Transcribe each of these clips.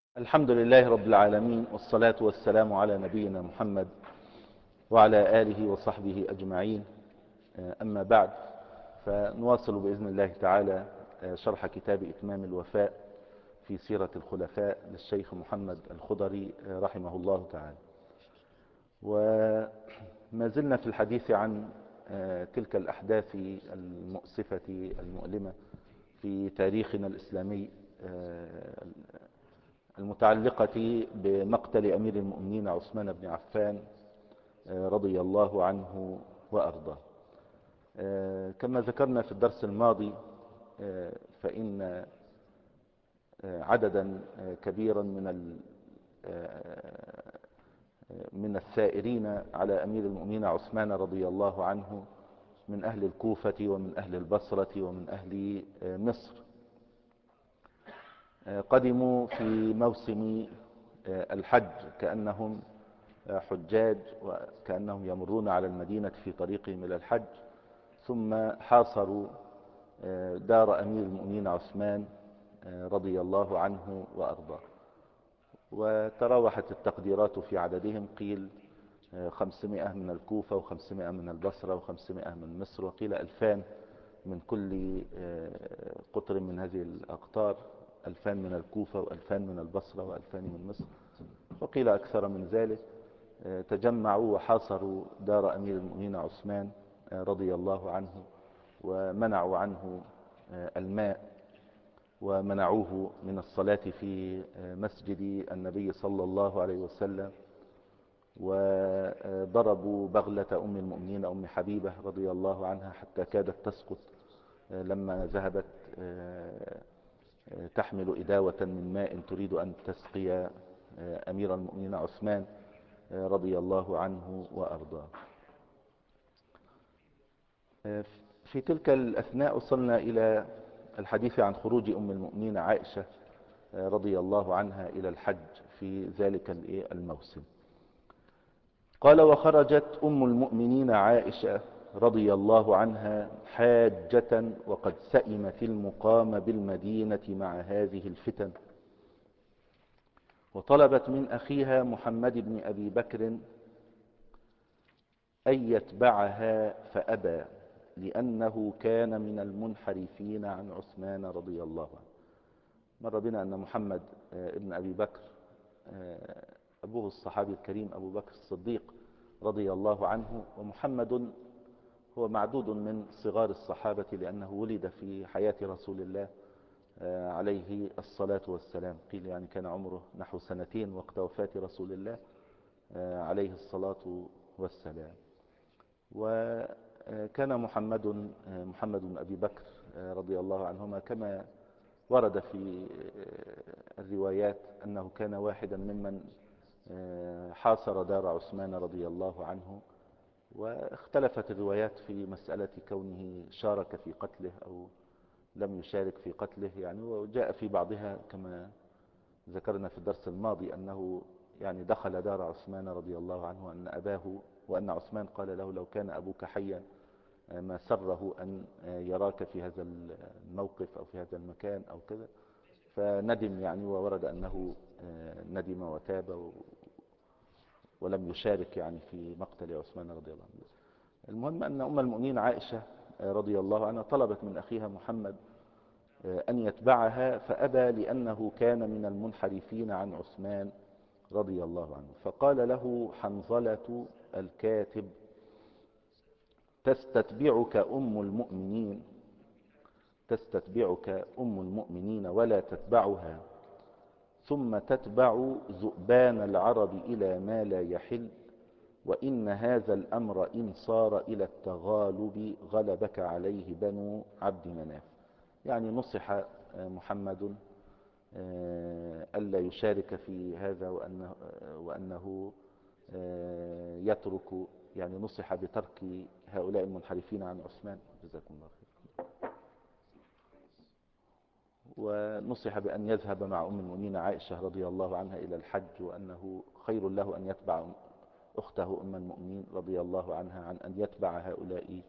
الحمد لله رب العالمين، والصلاة والسلام على نبينا محمد وعلى آله وصحبه أجمعين. أما بعد، فنواصل بإذن الله تعالى شرح كتاب إتمام الوفاء في سيرة الخلفاء للشيخ محمد الخضري رحمه الله تعالى. وما زلنا في الحديث عن تلك الأحداث المؤسفة المؤلمة في تاريخنا الإسلامي المتعلقة بمقتل أمير المؤمنين عثمان بن عفان رضي الله عنه وأرضاه. كما ذكرنا في الدرس الماضي، فإن عددا كبيرا من السائرين على أمير المؤمنين عثمان رضي الله عنه من أهل الكوفة ومن أهل البصرة ومن أهل مصر قدموا في موسم الحج كأنهم حجاج، وكأنهم يمرون على المدينة في طريقهم إلى الحج، ثم حاصروا دار أمير المؤمنين عثمان رضي الله عنه وأرضاه. وتراوحت التقديرات في عددهم، قيل 500 من الكوفة و500 من البصرة و500 من مصر، وقيل 2000 من كل قطر من هذه الأقطار، 2000 من الكوفة و2000 من البصرة و2000 من مصر، وقيل أكثر من ذلك. تجمعوا وحاصروا دار أمير المؤمنين عثمان رضي الله عنه، ومنعوا عنه الماء، ومنعوه من الصلاة في مسجد النبي صلى الله عليه وسلم، وضربوا بغلة أم المؤمنين أم حبيبة رضي الله عنها حتى كادت تسقط لما ذهبت تحمل إداوة من ماء تريد أن تسقي أمير المؤمنين عثمان رضي الله عنه وأرضاه. في تلك الأثناء وصلنا إلى الحديث عن خروج أم المؤمنين عائشة رضي الله عنها إلى الحج في ذلك الموسم. قال: وخرجت أم المؤمنين عائشة رضي الله عنها حاجة وقد سئمت المقام بالمدينة مع هذه الفتن، وطلبت من أخيها محمد بن أبي بكر أن يتبعها فأبى، لأنه كان من المنحرفين عن عثمان رضي الله عنه. مر بنا أن محمد ابن أبي بكر أبوه الصحابي الكريم أبو بكر الصديق رضي الله عنه، ومحمد هو معدود من صغار الصحابة لأنه ولد في حياة رسول الله عليه الصلاة والسلام، قيل يعني كان عمره نحو 2 وقت وفاة رسول الله عليه الصلاة والسلام. وكان محمد بن أبي بكر رضي الله عنهما كما ورد في الروايات أنه كان واحدا ممن حاصر دار عثمان رضي الله عنه، واختلفت الروايات في مسألة كونه شارك في قتله أو لم يشارك في قتله يعني. وجاء في بعضها كما ذكرنا في الدرس الماضي أنه يعني دخل دار عثمان رضي الله عنه وأن عثمان قال له: لو كان أبوك حيا ما سره أن يراك في هذا الموقف أو في هذا المكان أو كذا، فندم يعني. وورد أنه ندم وتاب ولم يشارك يعني في مقتل عثمان رضي الله عنه. المهم أن أم المؤمنين عائشة رضي الله عنها طلبت من أخيها محمد أن يتبعها فأبى، لأنه كان من المنحرفين عن عثمان رضي الله عنه. فقال له حنظلة الكاتب: تستتبعك أم المؤمنين ولا تتبعها، ثم تتبع ذؤبان العرب إلى ما لا يحل، وإن هذا الأمر إن صار إلى التغالب غلبك عليه بنو عبد مناف. يعني نصح محمد ألا يشارك في هذا، وأنه يترك، يعني نصح بترك هؤلاء المنحرفين عن عثمان، جزاكم الله خير. ونصح بأن يذهب مع أم المؤمنين عائشة رضي الله عنها إلى الحج، وأنه خير له أن يتبع أخته أم المؤمنين رضي الله عنها عن أن يتبع هؤلاء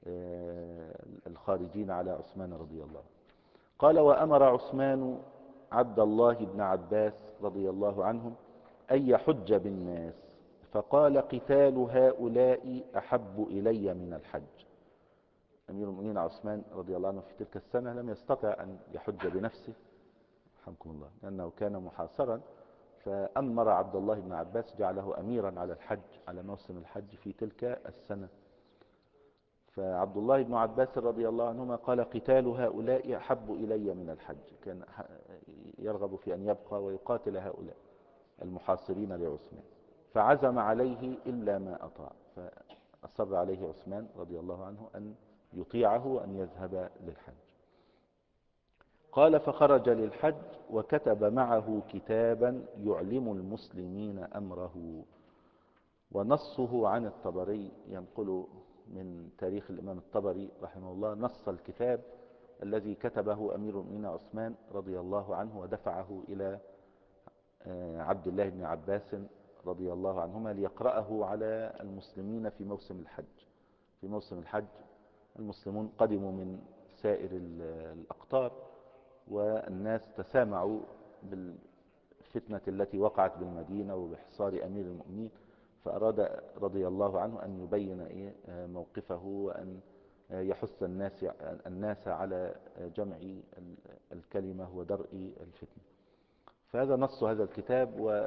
الخارجين على عثمان رضي الله عنه. قال: وأمر عثمان عبد الله بن عباس رضي الله عنهم أن يحج بالناس، فقال قتال هؤلاء أحب إلي من الحج. أمير المؤمنين عثمان رضي الله عنه في تلك السنة لم يستطع أن يحج بنفسه رحمكم الله، لأنه كان محاصرا، فأمر عبد الله بن عباس، جعله أميرا على الحج، على موسم الحج في تلك السنة. فعبد الله بن عباس رضي الله عنهما قال قتال هؤلاء أحب إلي من الحج، كان يرغب في أن يبقى ويقاتل هؤلاء المحاصرين لعثمان، فعزم عليه إلا ما أطاع، فأصر عليه عثمان رضي الله عنه أن يطيعه وأن يذهب للحج. قال فخرج للحج وكتب معه كتابا يعلم المسلمين أمره. ونصه عن الطبري، ينقل من تاريخ الإمام الطبري رحمه الله نص الكتاب الذي كتبه أمير المؤمنين عثمان رضي الله عنه ودفعه إلى عبد الله بن عباس رضي الله عنهما ليقرأه على المسلمين في موسم الحج. في موسم الحج المسلمون قدموا من سائر الأقطار، والناس تسامعوا بالفتنة التي وقعت بالمدينة وبحصار أمير المؤمنين، فأراد رضي الله عنه أن يبين موقفه، وأن يحث الناس على جمع الكلمة ودرء الفتنة. فهذا نص هذا الكتاب، و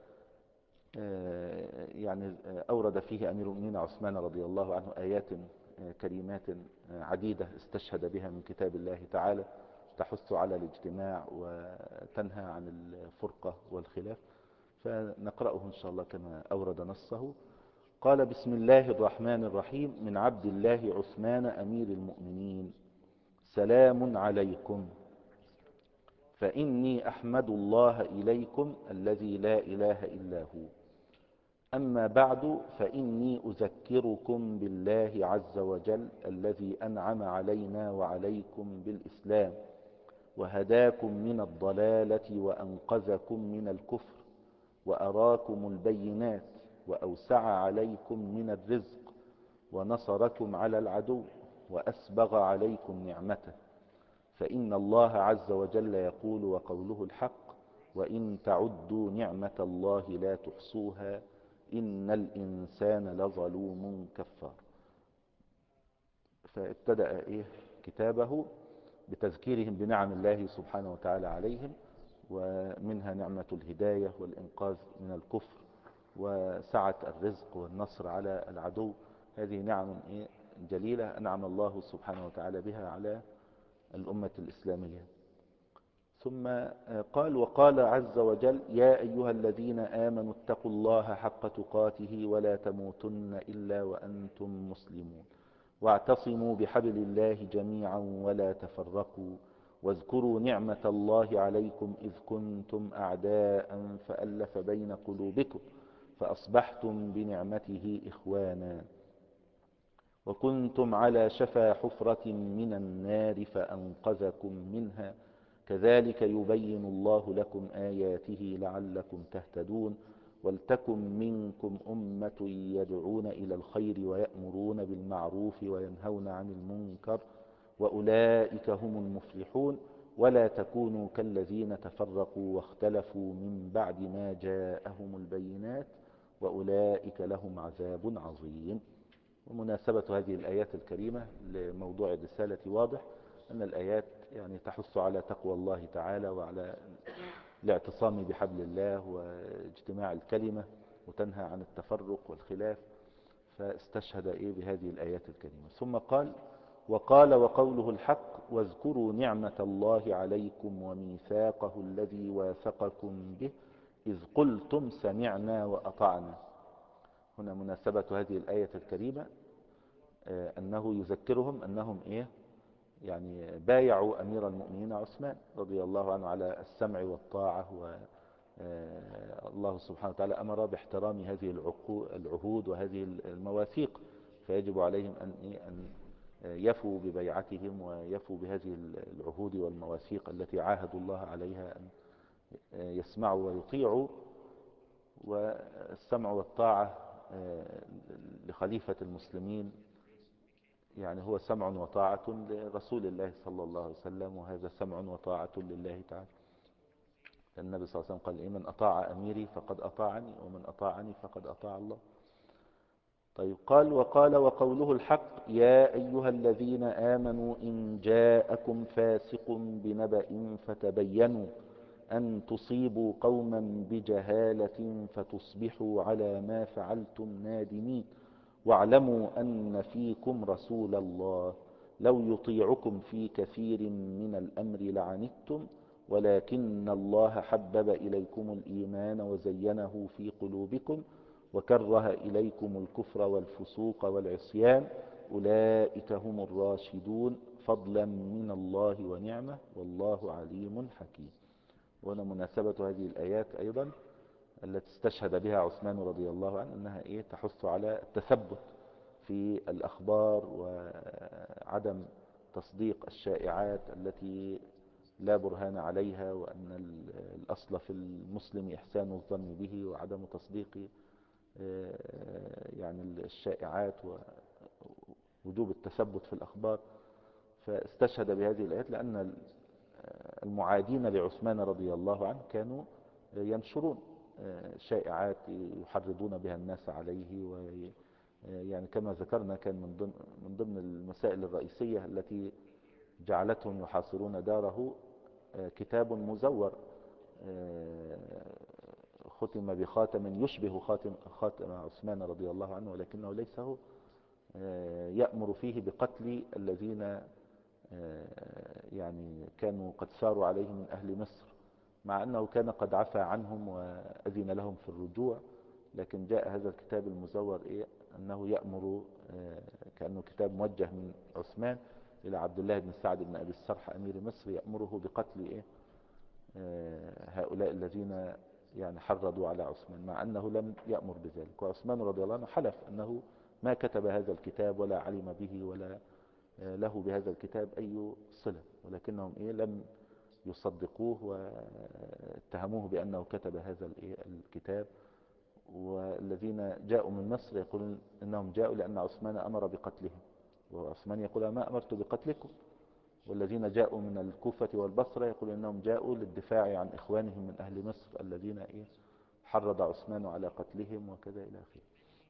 يعني أورد فيه أمير المؤمنين عثمان رضي الله عنه آيات كريمات عديدة استشهد بها من كتاب الله تعالى، تحث على الاجتماع وتنهى عن الفرقة والخلاف، فنقرأه إن شاء الله كما أورد نصه. قال بسم الله الرحمن الرحيم. من عبد الله عثمان أمير المؤمنين: سلام عليكم، فإني أحمد الله إليكم الذي لا إله إلا هو. أما بعد، فإني أذكركم بالله عز وجل الذي أنعم علينا وعليكم بالإسلام، وهداكم من الضلالة وأنقذكم من الكفر، وأراكم البينات، وأوسع عليكم من الرزق، ونصركم على العدو، وأسبغ عليكم نعمته. فإن الله عز وجل يقول وقوله الحق: وإن تعدوا نعمة الله لا تحصوها إن الإنسان لظلوم كفار. فابتدأ كتابه بتذكيرهم بنعم الله سبحانه وتعالى عليهم، ومنها نعمة الهداية والإنقاذ من الكفر وسعة الرزق والنصر على العدو. هذه نعم جليلة أنعم الله سبحانه وتعالى بها على الأمة الإسلامية. ثم قال: وقال عز وجل: يا أيها الذين آمنوا اتقوا الله حق تقاته ولا تموتن إلا وأنتم مسلمون، واعتصموا بحبل الله جميعا ولا تفرقوا، واذكروا نعمة الله عليكم إذ كنتم أعداء فألف بين قلوبكم فأصبحتم بنعمته إخوانا، وكنتم على شفا حفرة من النار فأنقذكم منها، كذلك يبين الله لكم آياته لعلكم تهتدون، ولتكن منكم أمة يدعون إلى الخير ويأمرون بالمعروف وينهون عن المنكر، وأولئك هم المفلحون، ولا تكونوا كالذين تفرقوا واختلفوا من بعد ما جاءهم البينات، وأولئك لهم عذاب عظيم. ومناسبة هذه الآيات الكريمة لموضوع الرسالة واضح، أن الآيات يعني تحث على تقوى الله تعالى وعلى الاعتصام بحبل الله واجتماع الكلمة، وتنهى عن التفرق والخلاف، فاستشهد بهذه الآيات الكريمة. ثم قال: وقال وقوله الحق: واذكروا نعمة الله عليكم وميثاقه الذي واثقكم به إذ قلتم سمعنا وأطعنا. هنا مناسبة هذه الآية الكريمة أنه يذكرهم أنهم يعني بايعوا أمير المؤمنين عثمان رضي الله عنه على السمع والطاعة، والله سبحانه وتعالى أمر باحترام هذه العهود وهذه المواثيق، فيجب عليهم أن يفوا ببيعتهم ويفوا بهذه العهود والمواثيق التي عاهدوا الله عليها، أن يسمعوا ويطيعوا. والسمع والطاعة لخليفة المسلمين يعني هو سمع وطاعة لرسول الله صلى الله عليه وسلم، وهذا سمع وطاعة لله تعالى. النبي صلى الله عليه وسلم قال إيه؟ من أطاع أميري فقد أطاعني، ومن أطاعني فقد أطاع الله. طيب، قال وقال وقوله الحق: يا أيها الذين آمنوا إن جاءكم فاسق بنبأ فتبينوا أن تصيبوا قوما بجهالة فتصبحوا على ما فعلتم نادمين، واعلموا أن فيكم رسول الله لو يطيعكم في كثير من الأمر لعنتم، ولكن الله حبب إليكم الإيمان وزينه في قلوبكم وكره إليكم الكفر والفسوق والعصيان، أولئك هم الراشدون فضلا من الله ونعمة والله عليم حكيم. وهنا مناسبة هذه الآيات أيضا التي استشهد بها عثمان رضي الله عنه، أنها تحث على التثبت في الأخبار وعدم تصديق الشائعات التي لا برهان عليها، وأن الأصل في المسلم إحسان الظن به وعدم تصديق يعني الشائعات، ووجوب التثبت في الأخبار. فاستشهد بهذه الآيات لأن المعادين لعثمان رضي الله عنه كانوا ينشرون شائعات يحرضون بها الناس عليه، يعني كما ذكرنا كان من ضمن المسائل الرئيسية التي جعلتهم يحاصرون داره كتاب مزور ختم بخاتم يشبه خاتم عثمان رضي الله عنه، ولكنه ليس هو، يأمر فيه بقتل الذين يعني كانوا قد ساروا عليه من أهل مصر، مع أنه كان قد عفى عنهم وأذن لهم في الرجوع. لكن جاء هذا الكتاب المزور أنه يأمر، كأنه كتاب موجه من عثمان إلى عبد الله بن سعد بن أبي السرح أمير مصر، يأمره بقتل هؤلاء الذين يعني حرضوا على عثمان، مع أنه لم يأمر بذلك. وعثمان رضي الله عنه حلف أنه ما كتب هذا الكتاب ولا علم به ولا له بهذا الكتاب أي صلة، ولكنهم لم يصدقوه واتهموه بأنه كتب هذا الكتاب. والذين جاءوا من مصر يقولون إنهم جاءوا لأن عثمان أمر بقتلهم، وعثمان يقول ما أمرت بقتلكم. والذين جاءوا من الكوفة والبصرة يقولون إنهم جاءوا للدفاع عن إخوانهم من أهل مصر الذين حرض عثمان على قتلهم وكذا إلى آخره.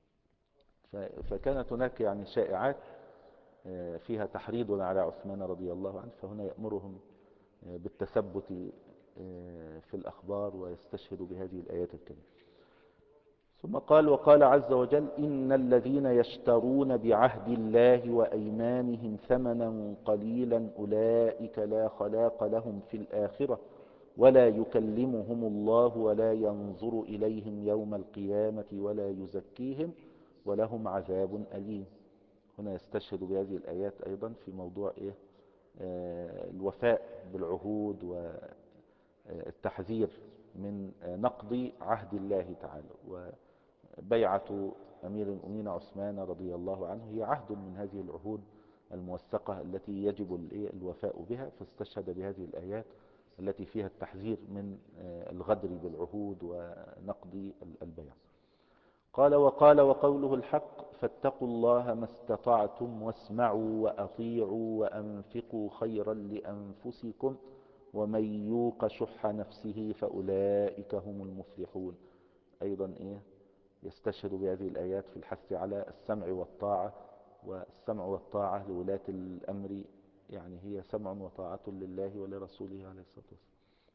فكانت هناك يعني شائعات فيها تحريض على عثمان رضي الله عنه، فهنا يأمرهم بالتثبت في الأخبار ويستشهد بهذه الآيات الكريمة. ثم قال وقال عز وجل: إن الذين يشترون بعهد الله وأيمانهم ثمنا قليلا أولئك لا خلاق لهم في الآخرة ولا يكلمهم الله ولا ينظر إليهم يوم القيامة ولا يزكيهم ولهم عذاب أليم. هنا يستشهد بهذه الآيات أيضا في موضوع الوفاء بالعهود والتحذير من نقض عهد الله تعالى. وبيعة أمير المؤمنين عثمان رضي الله عنه هي عهد من هذه العهود الموثقة التي يجب الوفاء بها، فاستشهد بهذه الآيات التي فيها التحذير من الغدر بالعهود ونقض البيع. قال وقال وقوله الحق: فاتقوا الله ما استطعتم واسمعوا وأطيعوا وأنفقوا خيرا لأنفسكم ومن يوق شح نفسه فأولئك هم المفلحون. أيضا يستشهد بهذه الآيات في الحث على السمع والطاعة، والسمع والطاعة لولاة الأمر يعني هي سمع وطاعة لله ولرسوله عليه الصلاة والسلام.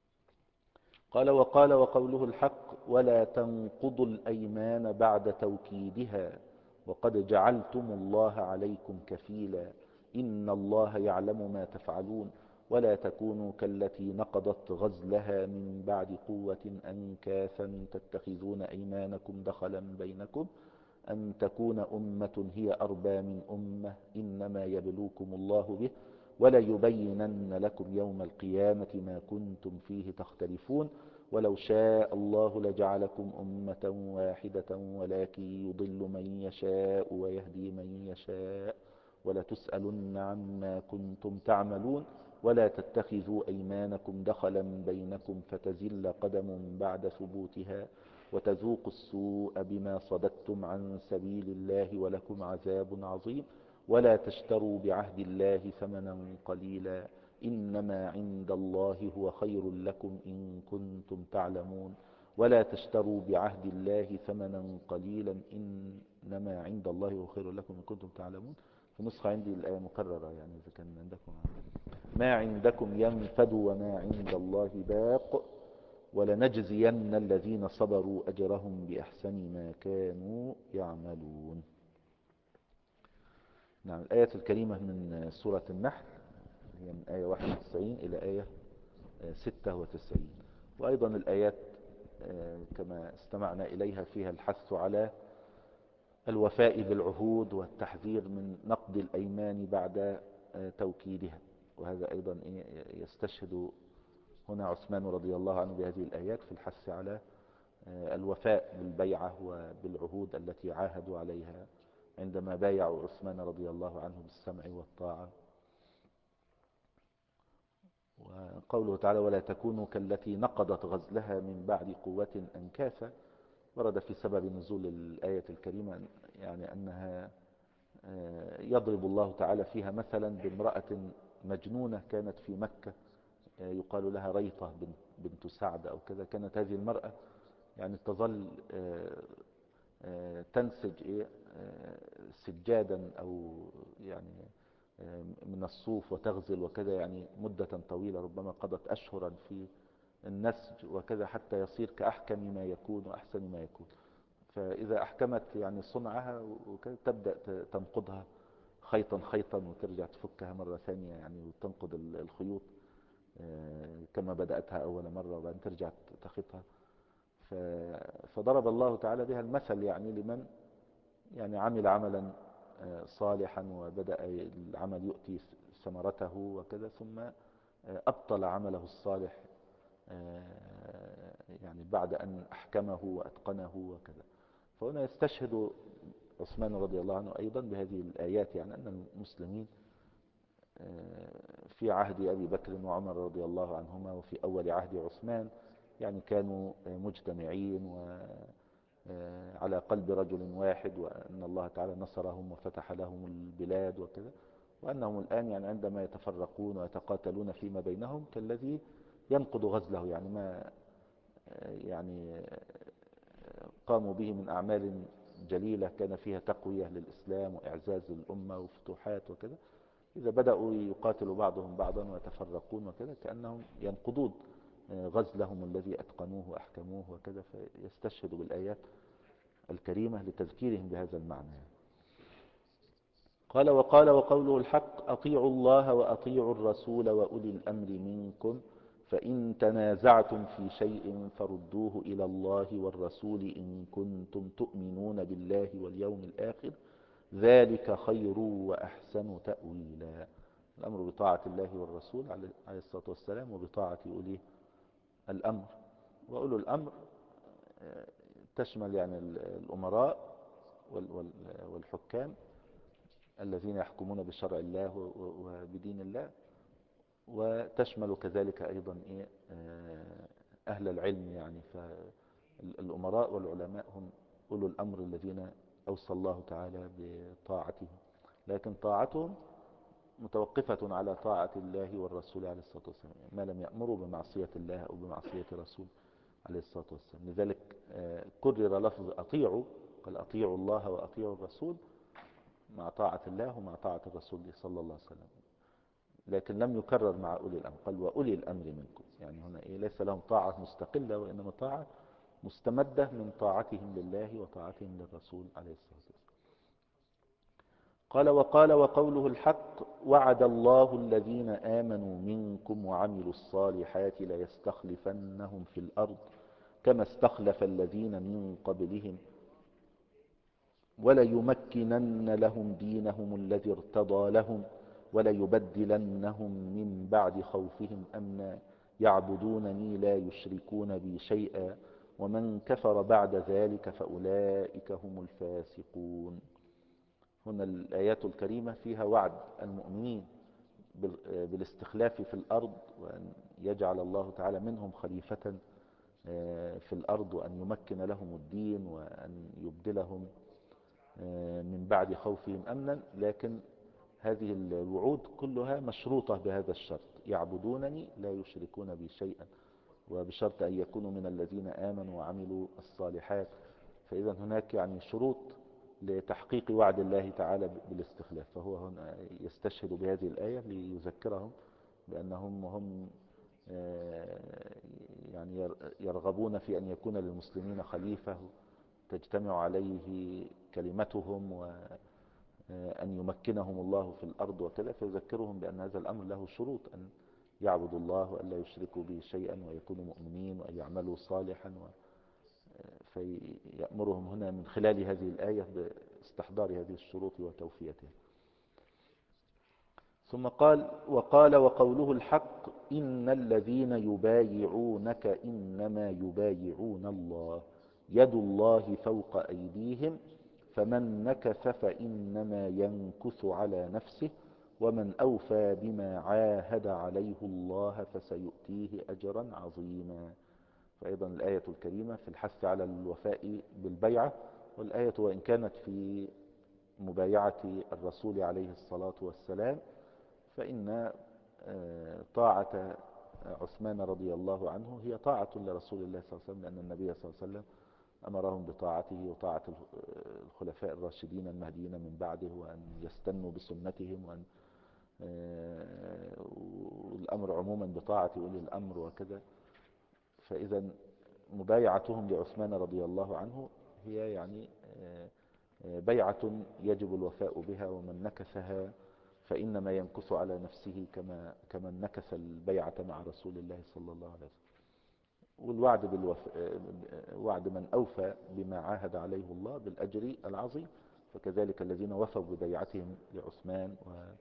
قال وقال وقوله الحق: ولا تنقضوا الأيمان بعد توكيدها وقد جعلتم الله عليكم كفيلا إن الله يعلم ما تفعلون ولا تكونوا كالتي نقضت غزلها من بعد قوة أنكاثا تتخذون أيمانكم دخلا بينكم أن تكون أمة هي أربى من أمة إنما يبلوكم الله به ولا يبينن لكم يوم القيامة ما كنتم فيه تختلفون ولو شاء الله لجعلكم أمة واحدة ولكن يضل من يشاء ويهدي من يشاء ولتسألن عما كنتم تعملون ولا تتخذوا أيمانكم دخلا بينكم فتزل قدم بعد ثبوتها وتذوقوا السوء بما صددتم عن سبيل الله ولكم عذاب عظيم ولا تشتروا بعهد الله ثمنا قليلا إنما عند الله هو خير لكم إن كنتم تعلمون ولا تشتروا بعهد الله ثمنا قليلا إنما عند الله هو خير لكم إن كنتم تعلمون. في نسخة عندي الآية مكررة، يعني إذا كان عندكم ما عندكم ينفد وما عند الله باق ولنجزين الذين صبروا أجرهم بأحسن ما كانوا يعملون. نعم، الآية الكريمة من سورة النحل هي من آية 91 إلى آية 96. وأيضا الآيات كما استمعنا إليها فيها الحث على الوفاء بالعهود والتحذير من نقض الأيمان بعد توكيدها. وهذا أيضا يستشهد هنا عثمان رضي الله عنه بهذه الآيات في الحث على الوفاء بالبيعة وبالعهود التي عاهدوا عليها عندما بايعوا عثمان رضي الله عنه بالسمع والطاعة. وقوله تعالى ولا تكونوا كالتي نقضت غزلها من بعد قوة أنكاثا، ورد في سبب نزول الآية الكريمة يعني أنها يضرب الله تعالى فيها مثلا بامرأة مجنونة كانت في مكة يقال لها ريطة بنت سعد أو كذا. كانت هذه المرأة يعني تظل تنسج سجادا أو يعني من الصوف وتغزل وكذا، يعني مدة طويلة ربما قضت أشهرا في النسج وكذا حتى يصير كأحكم ما يكون وأحسن ما يكون. فإذا أحكمت يعني صنعها وكذا تبدأ تنقضها خيطا خيطا وترجع تفكها مرة ثانية يعني وتنقض الخيوط كما بدأتها أول مرة وبعدين ترجع تخيطها. فضرب الله تعالى بها المثل يعني لمن يعني عمل عملا صالحا وبدأ العمل يؤتي ثمرته وكذا ثم أبطل عمله الصالح يعني بعد أن أحكمه وأتقنه وكذا. فهنا يستشهد عثمان رضي الله عنه أيضا بهذه الآيات يعني أن المسلمين في عهد أبي بكر وعمر رضي الله عنهما وفي أول عهد عثمان يعني كانوا مجتمعين وعلى قلب رجل واحد، وأن الله تعالى نصرهم وفتح لهم البلاد وكذا، وأنهم الآن يعني عندما يتفرقون ويتقاتلون فيما بينهم كالذي ينقض غزله، يعني ما يعني قاموا به من أعمال جليلة كان فيها تقوية للإسلام وإعزاز الأمة وفتوحات وكذا، إذا بدأوا يقاتلوا بعضهم بعضا ويتفرقون وكذا كأنهم ينقضون غزلهم الذي أتقنوه وأحكموه وكذا. فيستشهد بالآيات الكريمة لتذكيرهم بهذا المعنى. قال وقوله الحق أطيعوا الله وأطيعوا الرسول وأولي الأمر منكم فإن تنازعتم في شيء فردوه إلى الله والرسول إن كنتم تؤمنون بالله واليوم الآخر ذلك خير وأحسن تأويلا. الأمر بطاعة الله والرسول عليه الصلاة والسلام وبطاعة أولي الأمر. وأولو الأمر تشمل يعني الأمراء والحكام الذين يحكمون بشرع الله وبدين الله، وتشمل كذلك أيضا أهل العلم يعني. فالأمراء والعلماء هم أولو الأمر الذين أوصى الله تعالى بطاعتهم، لكن طاعتهم متوقفة على طاعة الله والرسول عليه الصلاة والسلام ما لم يأمروا بمعصية الله أو بمعصية الرسول عليه الصلاة والسلام. لذلك كرر لفظ أطيعوا، قال أطيعوا الله وأطيعوا الرسول مع طاعة الله ومع طاعة الرسول صلى الله عليه وسلم، لكن لم يكرر مع أولي الأمر، قال وأولي الأمر منكم. يعني هنا ليس لهم طاعة مستقلة وإنما طاعة مستمدة من طاعتهم لله وطاعتهم للرسول عليه الصلاة والسلام. قال وقوله الحق وعد الله الذين آمنوا منكم وعملوا الصالحات ليستخلفنهم في الأرض كما استخلف الذين من قبلهم وليمكنن لهم دينهم الذي ارتضى لهم وليبدلنهم من بعد خوفهم أمنا يعبدونني لا يشركون بي شيئا ومن كفر بعد ذلك فأولئك هم الفاسقون. هنا الآيات الكريمة فيها وعد المؤمنين بالاستخلاف في الأرض وأن يجعل الله تعالى منهم خليفة في الأرض وأن يمكن لهم الدين وأن يبدلهم من بعد خوفهم أمنا. لكن هذه الوعود كلها مشروطة بهذا الشرط يعبدونني لا يشركون بي شيئا. وبشرط أن يكونوا من الذين آمنوا وعملوا الصالحات. فإذا هناك يعني شروط لتحقيق وعد الله تعالى بالاستخلاف. فهو هنا يستشهد بهذه الآية ليذكرهم بأنهم هم يعني يرغبون في أن يكون للمسلمين خليفة تجتمع عليه كلمتهم، وأن يمكنهم الله في الأرض وكذا. فيذكرهم بأن هذا الأمر له شروط: أن يعبدوا الله وأن لا يشركوا به شيئا ويكونوا مؤمنين وأن يعملوا صالحا. فيأمرهم هنا من خلال هذه الآية باستحضار هذه الشروط وتوفيتها. ثم قال: وقال وقوله الحق إن الذين يبايعونك إنما يبايعون الله يد الله فوق أيديهم فمن نكث فإنما ينكث على نفسه ومن أوفى بما عاهد عليه الله فسيؤتيه أجرا عظيما. فأيضا الآية الكريمة في الحث على الوفاء بالبيعة. والآية وإن كانت في مبايعة الرسول عليه الصلاة والسلام، فإن طاعة عثمان رضي الله عنه هي طاعة لرسول الله صلى الله عليه وسلم، لأن النبي صلى الله عليه وسلم أمرهم بطاعته وطاعة الخلفاء الراشدين المهديين من بعده، وأن يستنوا بسنتهم، وأن والأمر عموما بطاعة أولي الأمر وكذا. فإذا مبايعتهم لعثمان رضي الله عنه هي يعني بيعة يجب الوفاء بها، ومن نكثها فإنما ينكث على نفسه كمن نكث البيعة مع رسول الله صلى الله عليه وسلم. والوعد وعد من أوفى بما عاهد عليه الله بالأجر العظيم. فكذلك الذين وفوا ببيعتهم لعثمان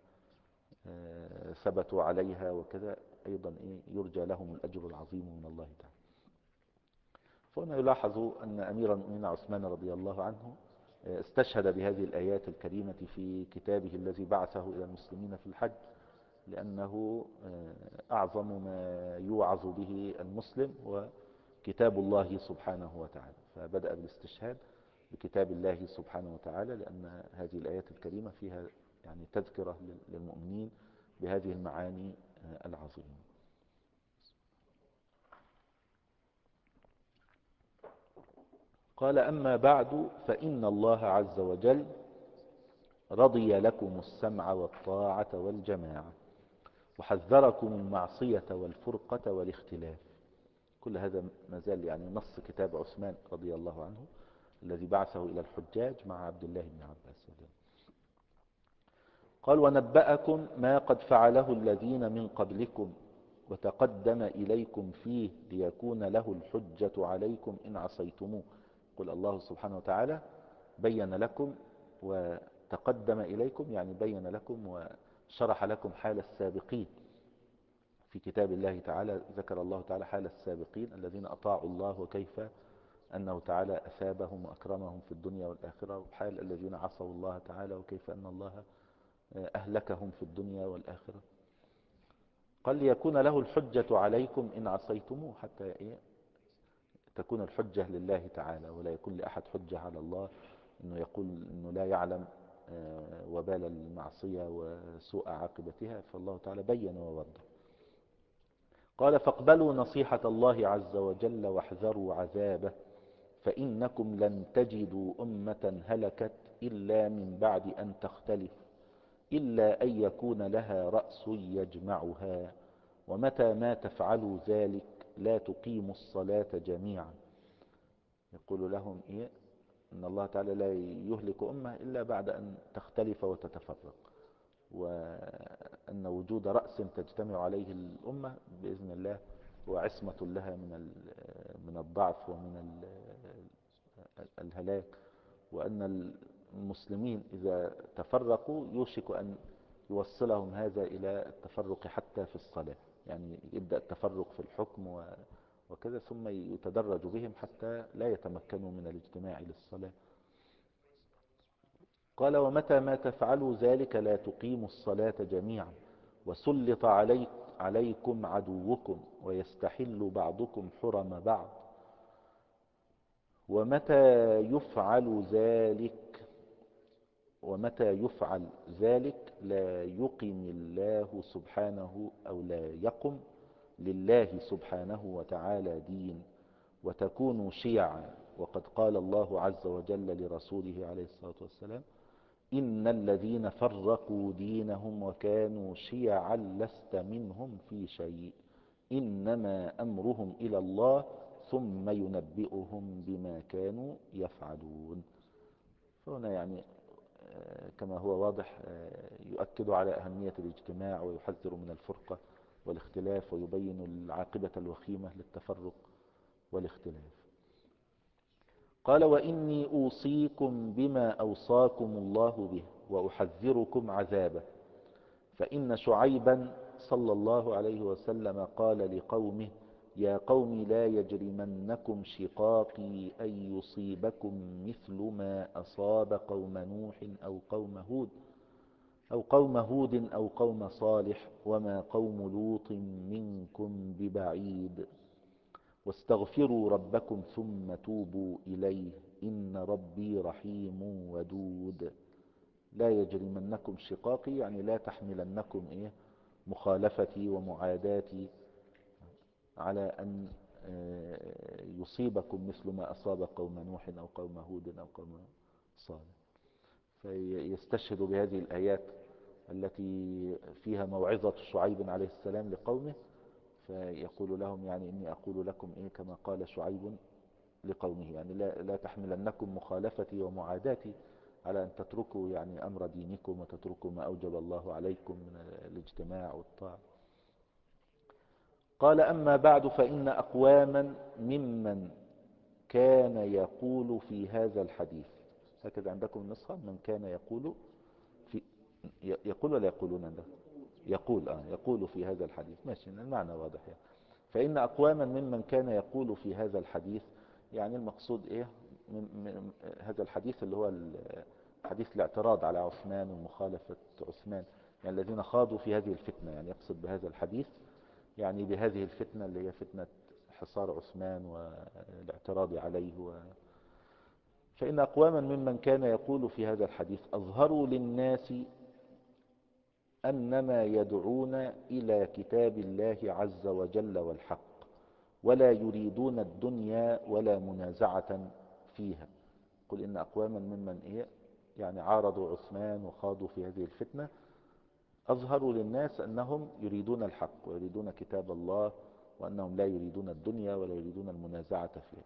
وثبتوا عليها وكذا أيضا يرجى لهم الأجر العظيم من الله تعالى. فهنا يلاحظ أن أمير المؤمنين عثمان رضي الله عنه استشهد بهذه الآيات الكريمة في كتابه الذي بعثه إلى المسلمين في الحج، لأنه أعظم ما يوعظ به المسلم هو كتاب الله سبحانه وتعالى. فبدأ بالاستشهاد بكتاب الله سبحانه وتعالى، لأن هذه الآيات الكريمة فيها يعني تذكرة للمؤمنين بهذه المعاني العظيمة. قال: أما بعد فإن الله عز وجل رضي لكم السمع والطاعة والجماعة وحذركم المعصية والفرقة والاختلاف. كل هذا ما زال يعني نص كتاب عثمان رضي الله عنه الذي بعثه إلى الحجاج مع عبد الله بن عباس. قال: ونبأكم ما قد فعله الذين من قبلكم وتقدم إليكم فيه ليكون له الحجة عليكم إن عصيتموه. قل الله سبحانه وتعالى بين لكم وتقدم إليكم، يعني بين لكم وشرح لكم حال السابقين. في كتاب الله تعالى ذكر الله تعالى حال السابقين الذين أطاعوا الله، وكيف أنه تعالى أثابهم وأكرمهم في الدنيا والآخرة، وحال الذين عصوا الله تعالى وكيف أن الله أهلكهم في الدنيا والآخرة. قال: ليكون له الحجة عليكم إن عصيتموه، حتى تكون الحجة لله تعالى، ولا يكون لأحد حجة على الله أنه يقول أنه لا يعلم وبال المعصية وسوء عاقبتها. فالله تعالى بين ووضح. قال: فاقبلوا نصيحة الله عز وجل واحذروا عذابه، فإنكم لن تجدوا أمة هلكت إلا من بعد أن تختلف، إلا أن يكون لها رأس يجمعها، ومتى ما تفعلوا ذلك لا تقيموا الصلاة جميعا. يقول لهم إن الله تعالى لا يهلك أمة إلا بعد أن تختلف وتتفرق، وأن وجود رأس تجتمع عليه الأمة بإذن الله هو عصمة لها من الضعف ومن الهلاك. وأن المسلمين إذا تفرقوا يوشك أن يوصلهم هذا إلى التفرق حتى في الصلاة، يعني يبدأ التفرق في الحكم وكذا، ثم يتدرج بهم حتى لا يتمكنوا من الاجتماع للصلاة. قال: ومتى ما تفعلوا ذلك لا تقيموا الصلاة جميعا، وسلط عليكم عدوكم ويستحل بعضكم حرم بعض، ومتى يفعل ذلك لا يقم الله سبحانه أو لا يقم لله سبحانه وتعالى دين وتكونوا شيعا. وقد قال الله عز وجل لرسوله عليه الصلاة والسلام: إن الذين فرقوا دينهم وكانوا شيعا لست منهم في شيء إنما أمرهم إلى الله ثم ينبئهم بما كانوا يفعلون. فهنا يعني كما هو واضح يؤكد على أهمية الاجتماع ويحذر من الفرقة والاختلاف ويبين العاقبة الوخيمة للتفرق والاختلاف. قال: وإني أوصيكم بما أوصاكم الله به وأحذركم عذابه. فإن شعيبا صلى الله عليه وسلم قال لقومه: يا قوم لا يجرمنكم شقاقي أن يصيبكم مثل ما أصاب قوم نوح أو قوم صالح وما قوم لوط منكم ببعيد واستغفروا ربكم ثم توبوا إليه إن ربي رحيم ودود. لا يجرمنكم شقاقي يعني لا تحملنكم مخالفتي ومعاداتي على أن يصيبكم مثل ما أصاب قوم نوح أو قوم هود أو قوم صالح. فيستشهد بهذه الآيات التي فيها موعظة شعيب عليه السلام لقومه، فيقول لهم يعني إني أقول لكم كما قال شعيب لقومه، يعني لا تحملنكم مخالفتي ومعاداتي على أن تتركوا يعني أمر دينكم وتتركوا ما أوجب الله عليكم من الاجتماع والطاعة. قال: أما بعد فإن أقواما ممن كان يقول في هذا الحديث. هكذا عندكم النسخة: من كان يقول في يقول ولا يقولون عنده؟ يقول في هذا الحديث. ماشي، المعنى واضح يعني. فإن أقواما ممن كان يقول في هذا الحديث، يعني المقصود من هذا الحديث اللي هو حديث الاعتراض على عثمان ومخالفة عثمان، يعني الذين خاضوا في هذه الفتنة، يعني يقصد بهذا الحديث يعني بهذه الفتنة اللي هي فتنة حصار عثمان والاعتراض عليه فإن أقواما ممن كان يقول في هذا الحديث أظهروا للناس أنما يدعون إلى كتاب الله عز وجل والحق ولا يريدون الدنيا ولا منازعة فيها. قل إن أقواما ممن يعني عارضوا عثمان وخاضوا في هذه الفتنة أظهروا للناس أنهم يريدون الحق ويريدون كتاب الله وأنهم لا يريدون الدنيا ولا يريدون المنازعة فيها.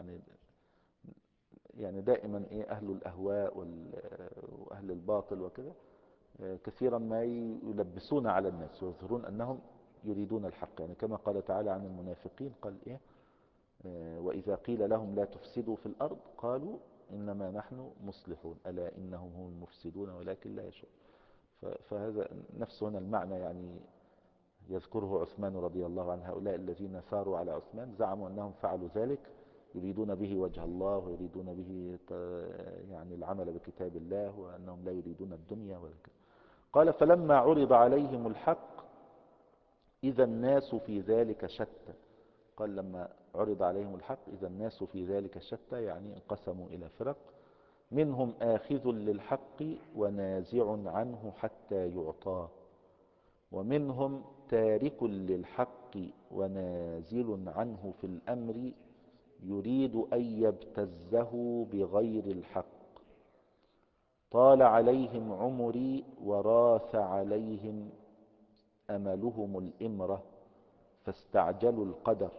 يعني دائما أهل الأهواء وأهل الباطل وكذا كثيرا ما يلبسون على الناس ويظهرون أنهم يريدون الحق، يعني كما قال تعالى عن المنافقين قال وإذا قيل لهم لا تفسدوا في الأرض قالوا إنما نحن مصلحون ألا إنهم هم المفسدون ولكن لا يشعرون. فهذا نفس هنا المعنى يعني يذكره عثمان رضي الله عنه. هؤلاء الذين ثاروا على عثمان زعموا أنهم فعلوا ذلك يريدون به وجه الله ويريدون به يعني العمل بكتاب الله وأنهم لا يريدون الدنيا ولا كذا. قال: فلما عرض عليهم الحق إذا الناس في ذلك شتى. قال: لما عرض عليهم الحق إذا الناس في ذلك شتى، يعني انقسموا إلى فرق، منهم آخذ للحق ونازع عنه حتى يعطاه، ومنهم تارك للحق ونازل عنه في الأمر يريد أن يبتزه بغير الحق. طال عليهم عمري وراث عليهم أملهم الإمرة فاستعجلوا القدر.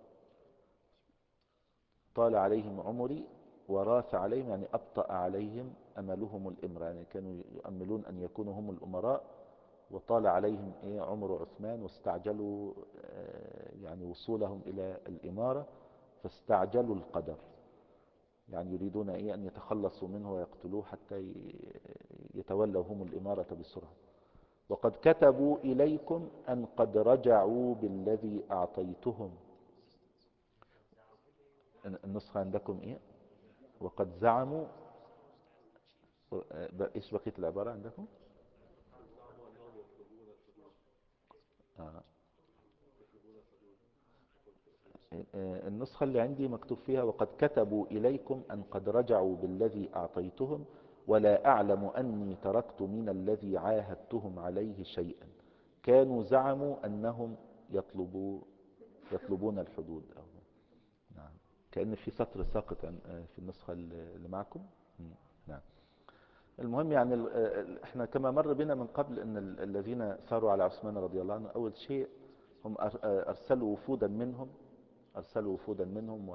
طال عليهم عمري وراث عليهم يعني أبطأ عليهم أملهم الإمرة، يعني كانوا يؤملون أن يكونوا هم الأمراء، وطال عليهم عمر عثمان واستعجلوا يعني وصولهم إلى الإمارة فاستعجلوا القدر، يعني يريدون أن يتخلصوا منه ويقتلوه حتى يتولوا هم الإمارة بسرعة. وقد كتبوا إليكم أن قد رجعوا بالذي أعطيتهم. النسخة عندكم وقد زعموا إيش بقية العبارة عندكم؟ آه. النسخة اللي عندي مكتوب فيها وقد كتبوا إليكم أن قد رجعوا بالذي أعطيتهم ولا أعلم أني تركت من الذي عاهدتهم عليه شيئا. كانوا زعموا أنهم يطلبون الحدود أو نعم. كأن في سطر ساقط في النسخة اللي معكم. نعم. المهم يعني احنا كما مر بنا من قبل ان الذين ساروا على عثمان رضي الله عنه اول شيء هم ارسلوا وفودا منهم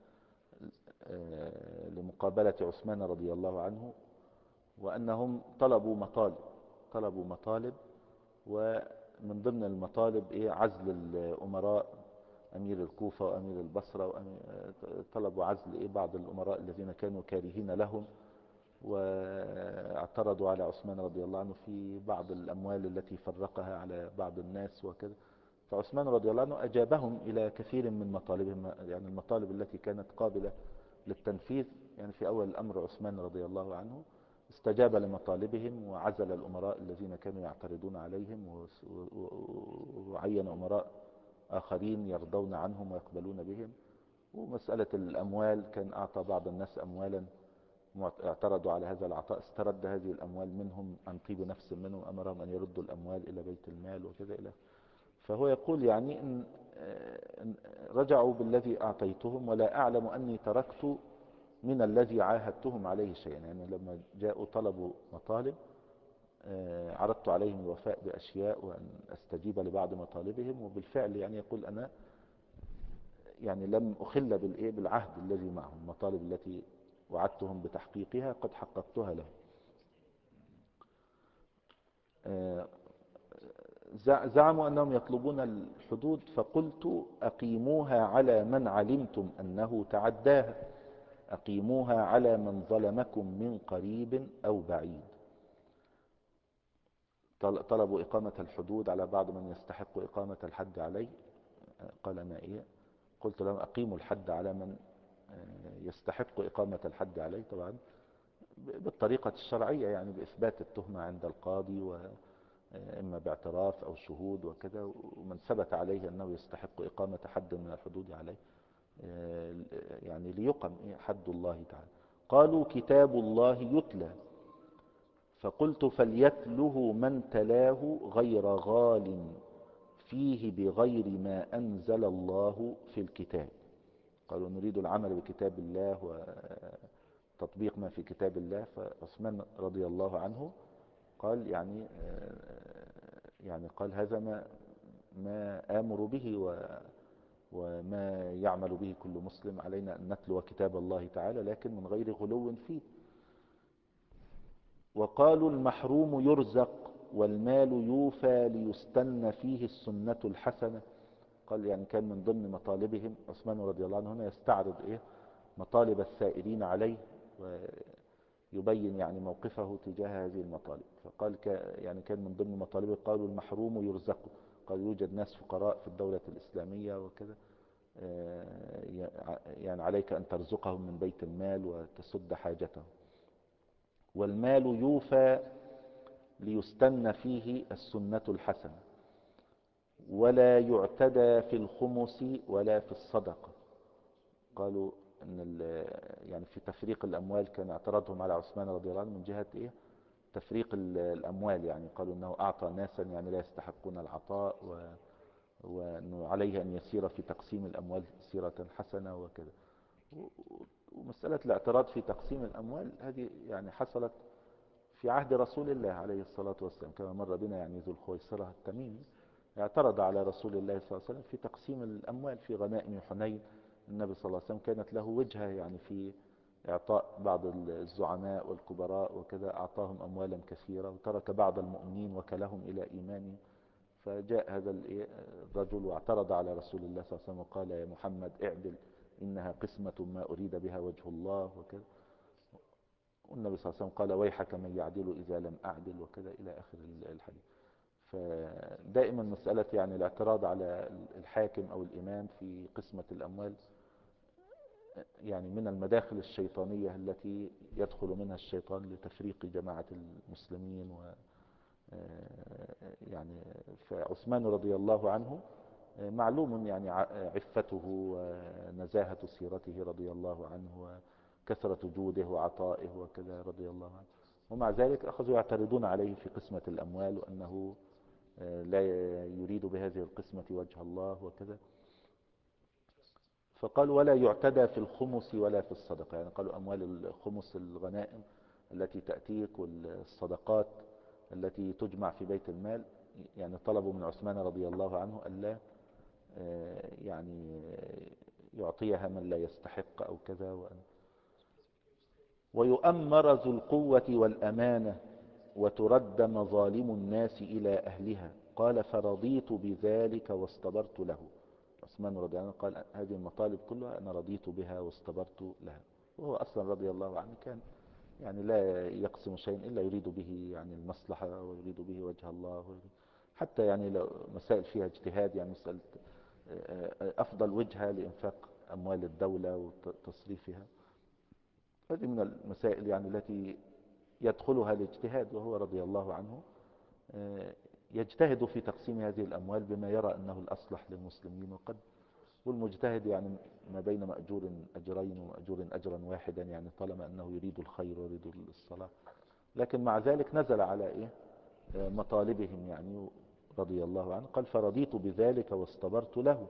لمقابلة عثمان رضي الله عنه، وانهم طلبوا مطالب، ومن ضمن المطالب عزل الامراء، امير الكوفة وامير البصرة، طلبوا عزل بعض الامراء الذين كانوا كارهين لهم، واعترضوا على عثمان رضي الله عنه في بعض الأموال التي فرقها على بعض الناس وكذا. فعثمان رضي الله عنه أجابهم إلى كثير من مطالبهم، يعني المطالب التي كانت قابلة للتنفيذ. يعني في أول الأمر عثمان رضي الله عنه استجاب لمطالبهم وعزل الأمراء الذين كانوا يعترضون عليهم، وعين أمراء آخرين يرضون عنهم ويقبلون بهم. ومسألة الأموال كان أعطى بعض الناس أموالا اعترضوا على هذا العطاء، استرد هذه الأموال منهم عن طيب نفس منهم، أمرهم أن يردوا الأموال إلى بيت المال وكذا إلى. فهو يقول يعني إن رجعوا بالذي أعطيتهم، ولا أعلم أني تركت من الذي عاهدتهم عليه شيئا. يعني لما جاءوا طلبوا مطالب عرضت عليهم الوفاء بأشياء وأن أستجيب لبعض مطالبهم، وبالفعل يعني يقول أنا يعني لم أخل بالعهد الذي معهم. المطالب التي وعدتهم بتحقيقها قد حققتها لهم. زعموا أنهم يطلبون الحدود، فقلت أقيموها على من علمتم أنه تعداها، أقيموها على من ظلمكم من قريب أو بعيد. طلبوا إقامة الحدود على بعض من يستحق إقامة الحد عليه. قال أنا قلت لهم أقيموا الحد على من يستحق إقامة الحد عليه، طبعا بالطريقة الشرعية، يعني بإثبات التهمة عند القاضي، وإما باعتراف أو شهود وكذا، ومن ثبت عليه أنه يستحق إقامة حد من الحدود عليه يعني ليقم حد الله تعالى. قالوا كتاب الله يتلى، فقلت فليتله من تلاه غير غال فيه بغير ما أنزل الله في الكتاب. قالوا نريد العمل بكتاب الله وتطبيق ما في كتاب الله. فعثمان رضي الله عنه قال يعني قال هذا ما آمر به وما يعمل به كل مسلم، علينا أن نتلو كتاب الله تعالى لكن من غير غلو فيه. وقالوا المحروم يرزق والمال يوفى ليستن فيه السنة الحسنة. قال يعني كان من ضمن مطالبهم عثمان رضي الله عنه هنا يستعرض مطالب السائرين عليه، ويبين يعني موقفه تجاه هذه المطالب. فقال يعني كان من ضمن مطالبه قالوا المحروم يرزق. قال يوجد ناس فقراء في الدولة الإسلامية وكذا، يعني عليك أن ترزقهم من بيت المال وتسد حاجتهم. والمال يوفى ليستن فيه السنة الحسنة، ولا يعتدى في الخمس ولا في الصدقة. قالوا ان يعني في تفريق الاموال كان اعتراضهم على عثمان رضي الله عنه من جهة تفريق الاموال. يعني قالوا انه اعطى ناسا يعني لا يستحقون العطاء، وانه عليه ان يسير في تقسيم الاموال سيرة حسنة وكذا. ومسألة الاعتراض في تقسيم الاموال هذه يعني حصلت في عهد رسول الله عليه الصلاة والسلام، كما مر بنا. يعني ذو الخويصرة التميمي اعترض على رسول الله صلى الله عليه وسلم في تقسيم الأموال في غنائم حنين. النبي صلى الله عليه وسلم كانت له وجهة يعني في إعطاء بعض الزعماء والكبراء وكذا، أعطاهم أموالا كثيرة وترك بعض المؤمنين وكلهم إلى إيمانهم. فجاء هذا الرجل واعترض على رسول الله صلى الله عليه وسلم وقال يا محمد اعدل، إنها قسمة ما أريد بها وجه الله وكذا. والنبي صلى الله عليه وسلم قال ويحك من يعدل إذا لم أعدل وكذا إلى آخر الحديث. فدائما مسألة يعني الاعتراض على الحاكم أو الإمام في قسمة الأموال يعني من المداخل الشيطانية التي يدخل منها الشيطان لتفريق جماعة المسلمين. يعني فعثمان رضي الله عنه معلوم يعني عفته ونزاهة سيرته رضي الله عنه، وكثرة جوده وعطائه وكذا رضي الله عنه. ومع ذلك أخذوا يعترضون عليه في قسمة الأموال، وأنه لا يريد بهذه القسمة وجه الله وكذا. فقال ولا يعتدى في الخمس ولا في الصدقة، يعني قالوا أموال الخمس الغنائم التي تأتيك والصدقات التي تجمع في بيت المال، يعني طلبوا من عثمان رضي الله عنه ألا يعني يعطيها من لا يستحق أو كذا. ويؤمر ذو القوة والأمانة وترد مظالم الناس إلى أهلها. قال فرضيت بذلك واصطبرت له. عثمان رضي الله عنه قال هذه المطالب كلها أنا رضيت بها واصطبرت لها. وهو أصلا رضي الله عنه كان يعني لا يقسم شيئا إلا يريد به يعني المصلحة ويريد به وجه الله. حتى يعني لو مسائل فيها اجتهاد، يعني مسألة أفضل وجهة لإنفاق أموال الدولة وتصريفها، هذه من المسائل يعني التي يدخلها الاجتهاد. وهو رضي الله عنه يجتهد في تقسيم هذه الأموال بما يرى أنه الأصلح للمسلمين. وقد والمجتهد يعني ما بين مأجور أجرين ومأجور أجرا واحدا، يعني طالما أنه يريد الخير ويريد الصلاح. لكن مع ذلك نزل على مطالبهم يعني رضي الله عنه. قال فرضيت بذلك واصطبرت له.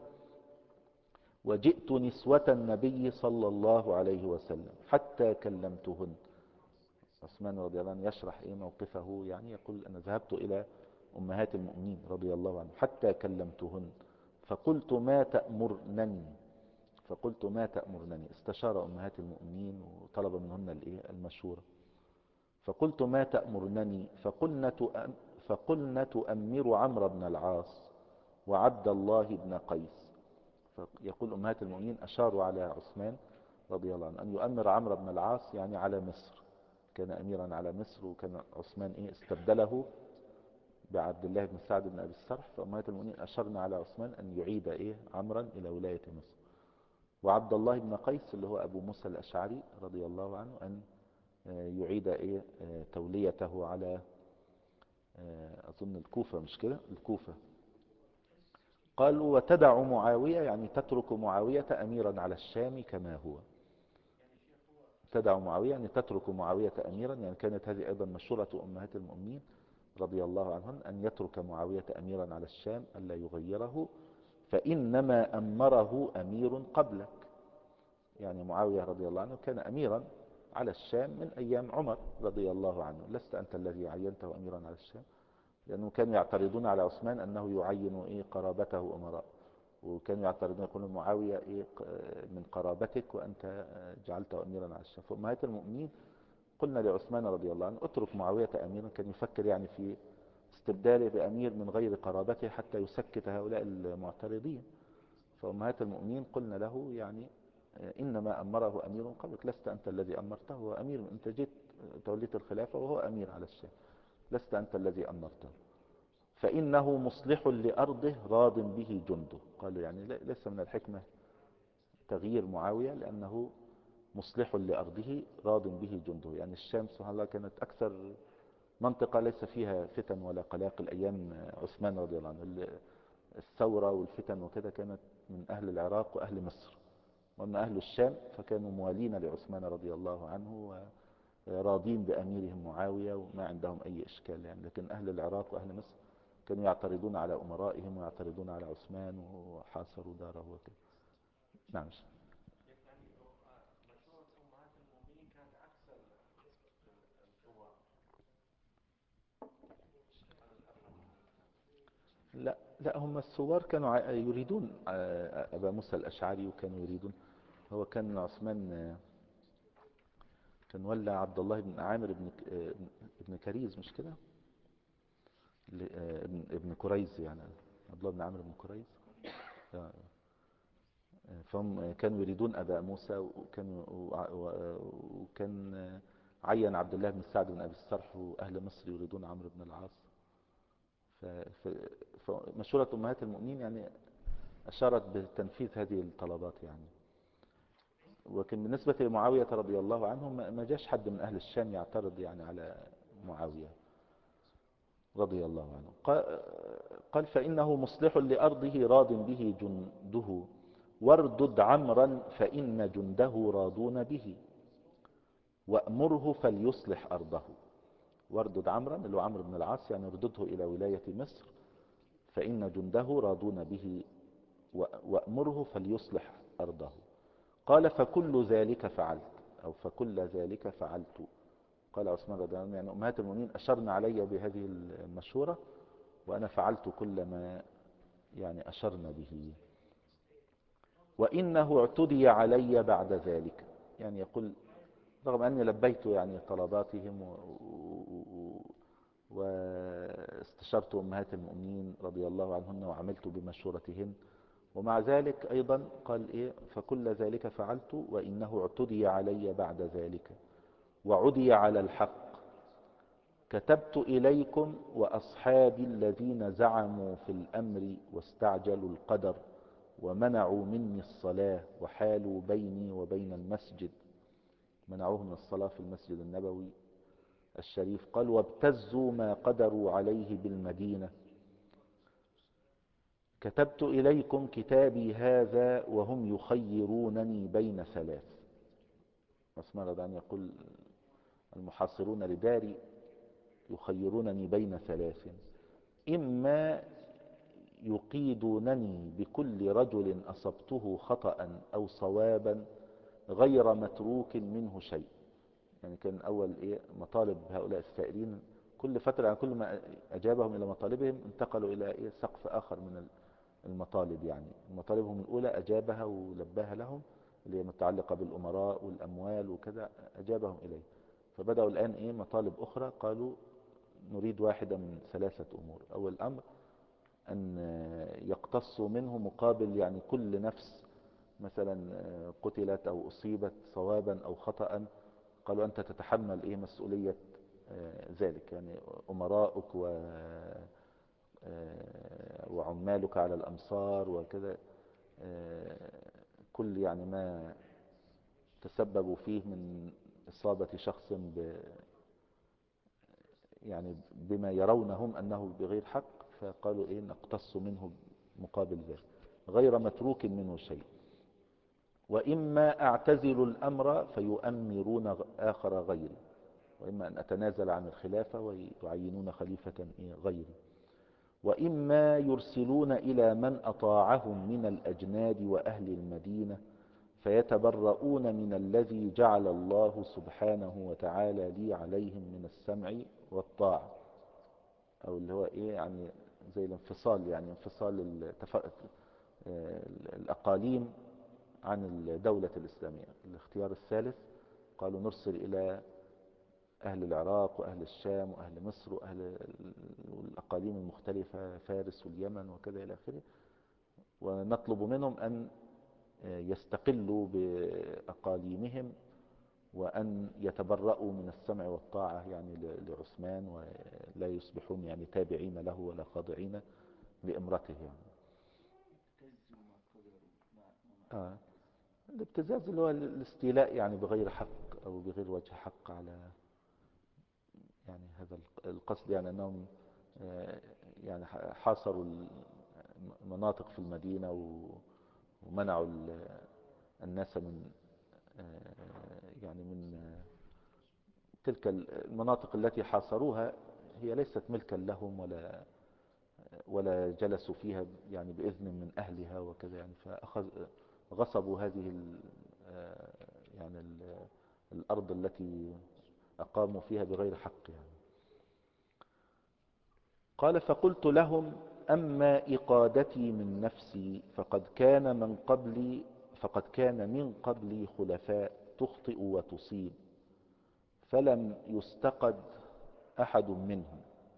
وجئت نسوة النبي صلى الله عليه وسلم حتى كلمتهن. عثمان رضي الله عنه يشرح موقفه، يعني يقول أنا ذهبت إلى أمهات المؤمنين رضي الله عنه حتى كلمتهن فقلت ما تأمرنني. فقلت ما تأمرنني، استشار أمهات المؤمنين وطلب منهن المشورة. فقلت ما تأمرنني فقلن تؤمر عمرو بن العاص وعبد الله بن قيس. يقول أمهات المؤمنين أشاروا على عثمان رضي الله عنه أن يؤمر عمرو بن العاص يعني على مصر، كان أميرا على مصر، وكان عثمان استبدله بعبد الله بن سعد بن أبي السرح. فأمهات المؤمنين أشرنا على عثمان أن يعيد عمرا إلى ولاية مصر، وعبد الله بن قيس اللي هو أبو موسى الأشعري رضي الله عنه أن يعيد توليته على أظن الكوفة، مش كده؟ الكوفة. قالوا وتدع معاوية يعني تترك معاوية أميرا على الشام كما هو. تدع معاوية يعني تترك معاوية أميرا، يعني كانت هذه أيضا مشورة أمهات المؤمنين رضي الله عنهن أن يترك معاوية أميرا على الشام ألا يغيره، فإنما أمره أمير قبلك. يعني معاوية رضي الله عنه كان أميرا على الشام من أيام عمر رضي الله عنه، لست أنت الذي عينته أميرا على الشام. لأنه كانوا يعترضون على عثمان أنه يعين قرابته أمراء، وكانوا يعترضون يقولون معاوية من قرابتك وأنت جعلته أميرا على الشام. فأمهات المؤمنين قلنا لعثمان رضي الله عنه اترك معاوية أميرا، كان يفكر يعني في استبداله بأمير من غير قرابته حتى يسكت هؤلاء المعترضين. فأمهات المؤمنين قلنا له يعني إنما أمره أمير قبلك، لست أنت الذي أمرته، هو أمير، أنت جيت توليت الخلافة وهو أمير على الشام، لست أنت الذي أمرته. فإنه مصلح لأرضه راض به جنده. قالوا يعني ليس من الحكمة تغيير معاوية لأنه مصلح لأرضه راض به جنده. يعني الشام سبحان الله كانت أكثر منطقة ليس فيها فتن ولا قلاقل أيام عثمان رضي الله عنه. الثورة والفتن وكذا كانت من أهل العراق وأهل مصر، وأما أهل الشام فكانوا موالين لعثمان رضي الله عنه وراضين بأميرهم معاوية وما عندهم أي إشكال يعني. لكن أهل العراق وأهل مصر كانوا يعترضون على أمرائهم ويعترضون على عثمان وحاصروا داره وكذا. نعم. لا لا، هم الثوار كانوا يريدون أبا موسى الأشعري، وكانوا يريدون، هو كان عثمان كان ولى عبد الله بن عامر ابن كريز، مش كده؟ ابن كريز يعني، عبد الله بن عامر بن كريز. فهم كانوا يريدون أبا موسى، وكان عين عبد الله بن سعد بن أبي السرح، وأهل مصر يريدون عمرو بن العاص. فمشورة أمهات المؤمنين يعني أشارت بتنفيذ هذه الطلبات يعني. وكان بالنسبة لمعاوية رضي الله عنه ما جاش حد من أهل الشام يعترض يعني على معاوية رضي الله عنه. قال فإنه مصلح لأرضه راض به جنده واردد عمرا فإن جنده راضون به وأمره فليصلح أرضه. واردد عمرا اللي هو عمرو بن العاص يعني اردده إلى ولاية مصر فإن جنده راضون به وأمره فليصلح أرضه. قال فكل ذلك فعلت، أو فكل ذلك فعلت. قال عثمان رضي الله عنه يعني أمهات المؤمنين أشرن علي بهذه المشورة، وأنا فعلت كل ما يعني أشرن به. وإنه اعتدي علي بعد ذلك، يعني يقول رغم أني لبيت يعني طلباتهم واستشرت أمهات المؤمنين رضي الله عنهن وعملت بمشورتهن، ومع ذلك أيضا قال إيه فكل ذلك فعلت وإنه اعتدي علي بعد ذلك وعدي على الحق. كتبت إليكم وأصحابي الذين زعموا في الأمر واستعجلوا القدر ومنعوا مني الصلاة وحالوا بيني وبين المسجد، منعوه من الصلاة في المسجد النبوي الشريف. قال وابتزوا ما قدروا عليه بالمدينة. كتبت إليكم كتابي هذا وهم يخيرونني بين ثلاث. عثمان رضي الله عنه يقول المحاصرون لداري يخيرونني بين ثلاث: إما يقيدونني بكل رجل أصبته خطأ أو صوابا غير متروك منه شيء. يعني كان أول إيه مطالب هؤلاء السائرين كل فترة، يعني كل ما أجابهم إلى مطالبهم انتقلوا إلى إيه سقف آخر من المطالب. يعني مطالبهم الأولى أجابها ولباها لهم، اللي هي متعلقة بالأمراء والأموال وكذا، أجابهم إليه. فبدأوا الآن إيه مطالب أخرى، قالوا نريد واحدة من ثلاثة أمور. أول أمر أن يقتصوا منه مقابل يعني كل نفس مثلا قتلت أو أصيبت صوابا أو خطأ، قالوا أنت تتحمل إيه مسؤولية ذلك، يعني أمراؤك وعمالك على الأمصار وكذا، كل يعني ما تسببوا فيه من إصابة شخص يعني بما يرونهم أنه بغير حق، فقالوا إيه نقتص منه مقابل ذلك غير متروك منه شيء. وإما أعتزل الأمر فيؤمرون آخر غيري، وإما أن أتنازل عن الخلافة ويعينون خليفة غيري. وإما يرسلون إلى من أطاعهم من الأجناد وأهل المدينة فيتبرؤون من الذي جعل الله سبحانه وتعالى لي عليهم من السمع والطاعة، أو اللي هو إيه يعني زي الانفصال، يعني انفصال الأقاليم عن الدولة الإسلامية. الاختيار الثالث قالوا نرسل إلى أهل العراق وأهل الشام وأهل مصر وأهل الأقاليم المختلفة فارس واليمن وكذا إلى آخره، ونطلب منهم أن يستقلوا بأقاليمهم وأن يتبرؤوا من السمع والطاعة يعني لعثمان، ولا يصبحون يعني تابعين له ولا خاضعين لإمرته يعني. الابتزاز اللي هو الاستيلاء يعني بغير حق أو بغير وجه حق على يعني هذا القصد، يعني أنهم يعني حاصروا المناطق في المدينة ومنعوا الناس من يعني من تلك المناطق التي حاصروها، هي ليست ملكا لهم ولا جلسوا فيها يعني بإذن من أهلها وكذا، يعني غصبوا هذه يعني الأرض التي أقاموا فيها بغير حق يعني. قال فقلت لهم أما إقادتي من نفسي فقد كان من قبلي خلفاء تخطئ وتصيب فلم يستقد أحد منهم،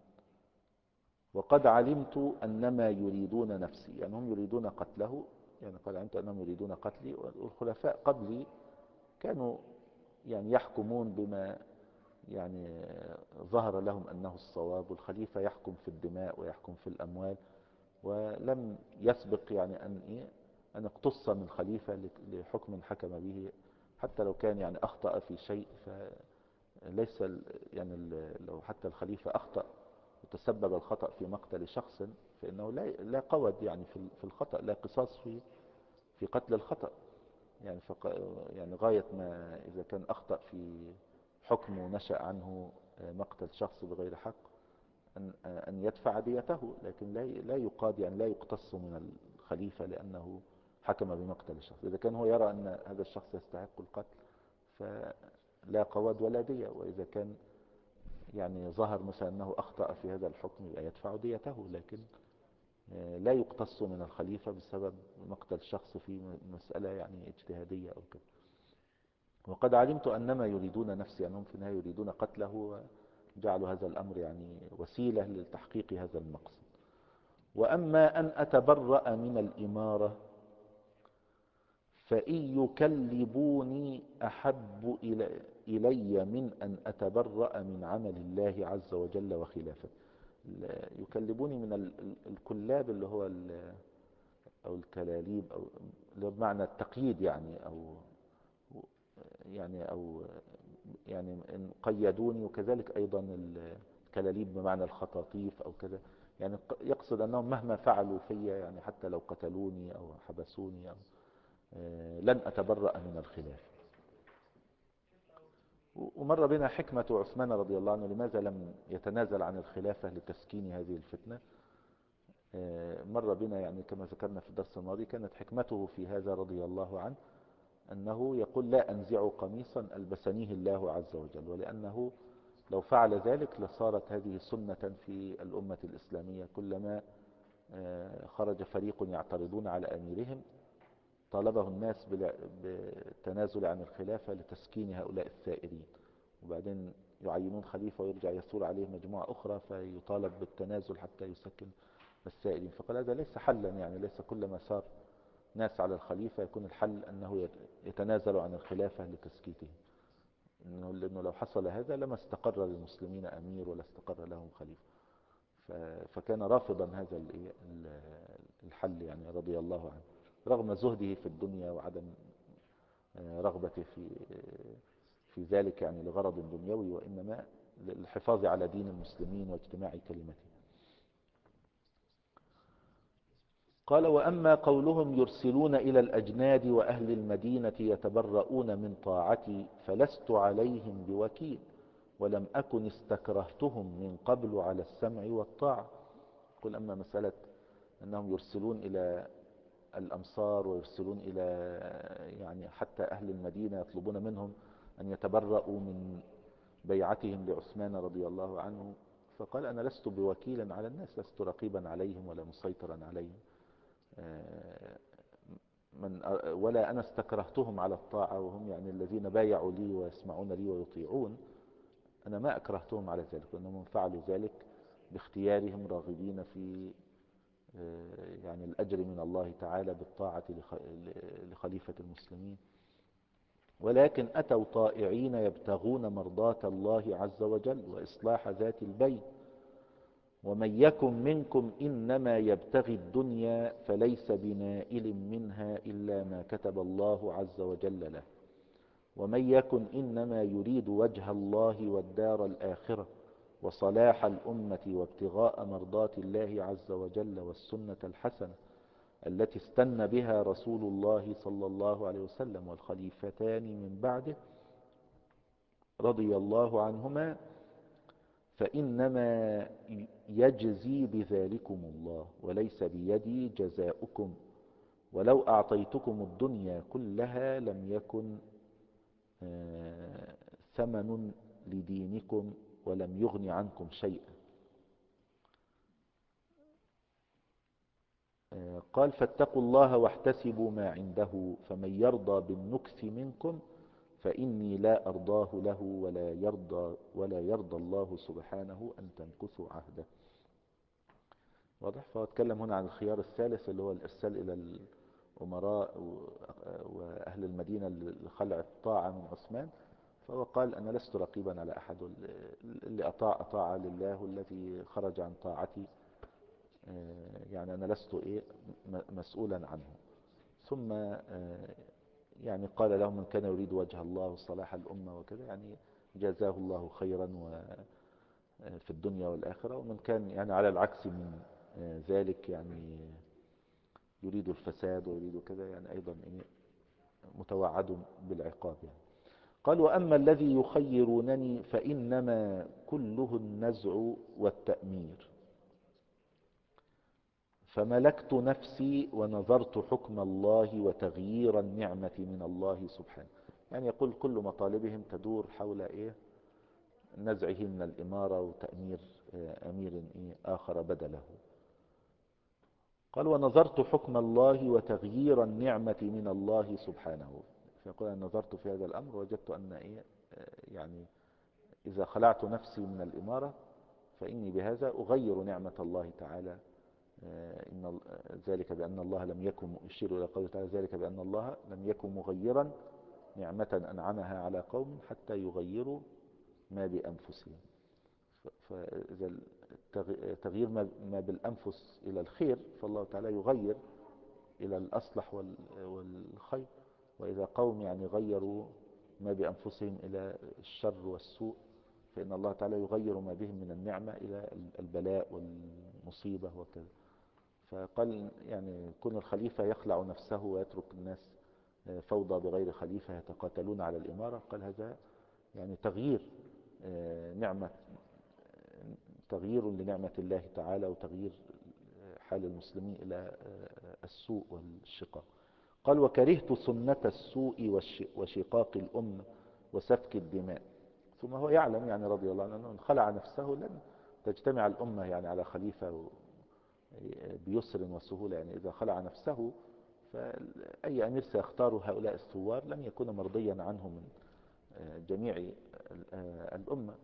وقد علمت أنما يريدون نفسي، يعني هم يريدون قتله، يعني قد علمت أنهم يريدون قتلي، والخلفاء قبلي كانوا يعني يحكمون بما يعني ظهر لهم أنه الصواب، والخليفة يحكم في الدماء ويحكم في الأموال، ولم يسبق يعني أن اقتص من خليفة لحكم حكم به، حتى لو كان يعني أخطأ في شيء، فليس يعني لو حتى الخليفة أخطأ وتسبب الخطأ في مقتل شخص فإنه لا قود يعني في الخطأ، لا قصاص في قتل الخطأ، يعني يعني غاية ما إذا كان أخطأ في حكم ونشأ عنه مقتل شخص بغير حق، أن يدفع ديته، لكن لا يقاد، يعني لا يقتص من الخليفة لأنه حكم بمقتل الشخص. إذا كان هو يرى أن هذا الشخص يستحق القتل فلا قواد ولا دية، وإذا كان يعني ظهر مثلا أنه أخطأ في هذا الحكم يبقى يدفع ديته، لكن لا يقتص من الخليفة بسبب مقتل شخص في مسألة يعني اجتهادية أو كده. وقد علمت أنما يريدون نفسي، أنهم في النهاية يريدون قتله، وجعلوا هذا الأمر يعني وسيلة لتحقيق هذا المقصد. وأما أن أتبرأ من الإمارة فإن يكلبوني أحب إلي من أن أتبرأ من عمل الله عز وجل وخلافته. يكلبوني من الكلاب اللي هو أو الكلاليب، أو اللي هو بمعنى التقييد يعني، أو يعني إن قيدوني، وكذلك أيضا الكلاليب بمعنى الخطاطيف أو كذا، يعني يقصد أنهم مهما فعلوا فيا، يعني حتى لو قتلوني أو حبسوني أو لن أتبرأ من الخلاف. ومر بنا حكمة عثمان رضي الله عنه لماذا لم يتنازل عن الخلافة لتسكين هذه الفتنة. مر بنا يعني كما ذكرنا في الدرس الماضي، كانت حكمته في هذا رضي الله عنه أنه يقول لا أنزع قميصا ألبسنيه الله عز وجل، ولأنه لو فعل ذلك لصارت هذه سنة في الأمة الإسلامية، كلما خرج فريق يعترضون على أميرهم طالبه الناس بالتنازل عن الخلافة لتسكين هؤلاء الثائرين، وبعدين يعينون خليفة ويرجع يثور عليه مجموعة أخرى فيطالب بالتنازل حتى يسكن السائرين. فقال هذا ليس حلا، يعني ليس كلما سار ناس على الخليفة يكون الحل أنه يتنازل عن الخلافة لتسكيته، لأنه لو حصل هذا لما استقر للمسلمين أمير ولا استقر لهم خليفة. فكان رافضا هذا الحل يعني رضي الله عنه، رغم زهده في الدنيا وعدم رغبته في ذلك يعني لغرض دنيوي، وإنما للحفاظ على دين المسلمين واجتماع كلمته. قال وأما قولهم يرسلون إلى الأجناد وأهل المدينة يتبرؤون من طاعتي فلست عليهم بوكيل، ولم أكن استكرهتهم من قبل على السمع والطاعة. قل أما مسألة أنهم يرسلون إلى الأمصار ويرسلون إلى يعني حتى أهل المدينة يطلبون منهم أن يتبرؤوا من بيعتهم لعثمان رضي الله عنه، فقال أنا لست بوكيل على الناس، لست رقيبا عليهم ولا مسيطرا عليهم، ولا أنا استكرهتهم على الطاعة، وهم يعني الذين بايعوا لي ويسمعون لي ويطيعون، أنا ما أكرهتهم على ذلك، وإنهم فعلوا ذلك باختيارهم راغبين في يعني الأجر من الله تعالى بالطاعة لخليفة المسلمين، ولكن أتوا طائعين يبتغون مرضاة الله عز وجل وإصلاح ذات البين. ومن يكن منكم إنما يبتغي الدنيا فليس بنائل منها إلا ما كتب الله عز وجل له، ومن يكن إنما يريد وجه الله والدار الآخرة وصلاح الأمة وابتغاء مرضات الله عز وجل والسنة الحسنة التي استنى بها رسول الله صلى الله عليه وسلم والخليفتان من بعده رضي الله عنهما، فإنما يجزي بذلكم الله وليس بيدي جزاؤكم، ولو أعطيتكم الدنيا كلها لم يكن ثمن لدينكم ولم يغن عنكم شيئا. قال فاتقوا الله واحتسبوا ما عنده، فمن يرضى بالنكث منكم فإني لا أرضاه له ولا يرضى الله سبحانه أن تنكثوا عهده. واضح؟ فهو اتكلم هنا عن الخيار الثالث اللي هو الإرسال إلى الأمراء وأهل المدينة لخلع الطاعة من عثمان، فهو قال أنا لست رقيبا على أحد، اللي أطاع لله، والذي خرج عن طاعتي يعني أنا لست مسؤولا عنه. ثم يعني قال لهم من كان يريد وجه الله وصلاح الأمة وكذا يعني جزاه الله خيرا في الدنيا والآخرة، ومن كان يعني على العكس من ذلك يعني يريد الفساد ويريد كذا يعني أيضا متوعد بالعقاب يعني. قال وأما الذي يخيرونني فإنما كله النزع والتأمير، فملكت نفسي ونظرت حكم الله وتغيير النعمة من الله سبحانه. يعني يقول كل مطالبهم تدور حول إيه؟ نزعه من الإمارة وتأمير أمير آخر بدله. قال ونظرت حكم الله وتغيير النعمة من الله سبحانه. فيقول أنا نظرت في هذا الأمر وجدت أن يعني إذا خلعت نفسي من الإمارة فإني بهذا أغير نعمة الله تعالى. إن ذلك بأن الله لم يكن، يشير إلى قوله تعالى ذلك بأن الله لم يكن مغيرا نعمة أنعمها على قوم حتى يغيروا ما بأنفسهم. فإذا تغيير ما بالأنفس إلى الخير فالله تعالى يغير إلى الأصلح والخير، وإذا قوم يعني غيروا ما بأنفسهم إلى الشر والسوء فإن الله تعالى يغير ما بهم من النعمة إلى البلاء والمصيبة وكذا. فقال يعني كون الخليفة يخلع نفسه ويترك الناس فوضى بغير خليفة يتقاتلون على الإمارة، قال هذا يعني تغيير نعمة، تغيير لنعمة الله تعالى وتغيير حال المسلمين إلى السوء والشقاق. قال وكرهت سنة السوء وشقاق الأمة وسفك الدماء. ثم هو يعلم يعني رضي الله عنه أنه خلع نفسه لن تجتمع الأمة يعني على خليفة بيسر وسهولة. يعني إذا خلع نفسه فأي أمير سيختار هؤلاء الثوار لن يكون مرضيا عنه من جميع الأمة،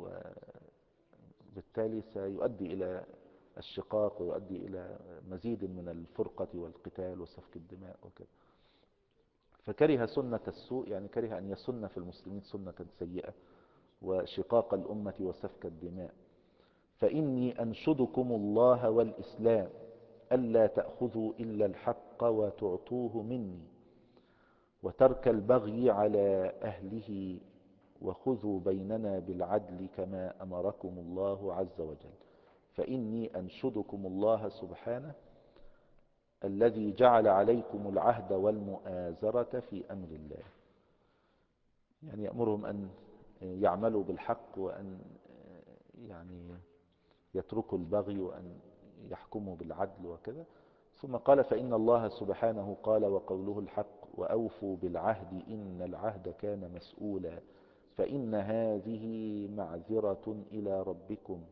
وبالتالي سيؤدي إلى الشقاق ويؤدي إلى مزيد من الفرقة والقتال وسفك الدماء وكذا. فكره سنة السوء يعني كره أن يسن في المسلمين سنة سيئة وشقاق الأمة وسفك الدماء. فإني أنشدكم الله والإسلام ألا تأخذوا إلا الحق وتعطوه مني وترك البغي على أهله وخذوا بيننا بالعدل كما أمركم الله عز وجل. فإني أنشدكم الله سبحانه الذي جعل عليكم العهد والمؤازرة في أمر الله. يعني يأمرهم أن يعملوا بالحق وأن يعني يتركوا البغي وأن يحكموا بالعدل وكذا. ثم قال فإن الله سبحانه قال وقوله الحق وأوفوا بالعهد إن العهد كان مسؤولا فإن هذه معذرة إلى ربكم.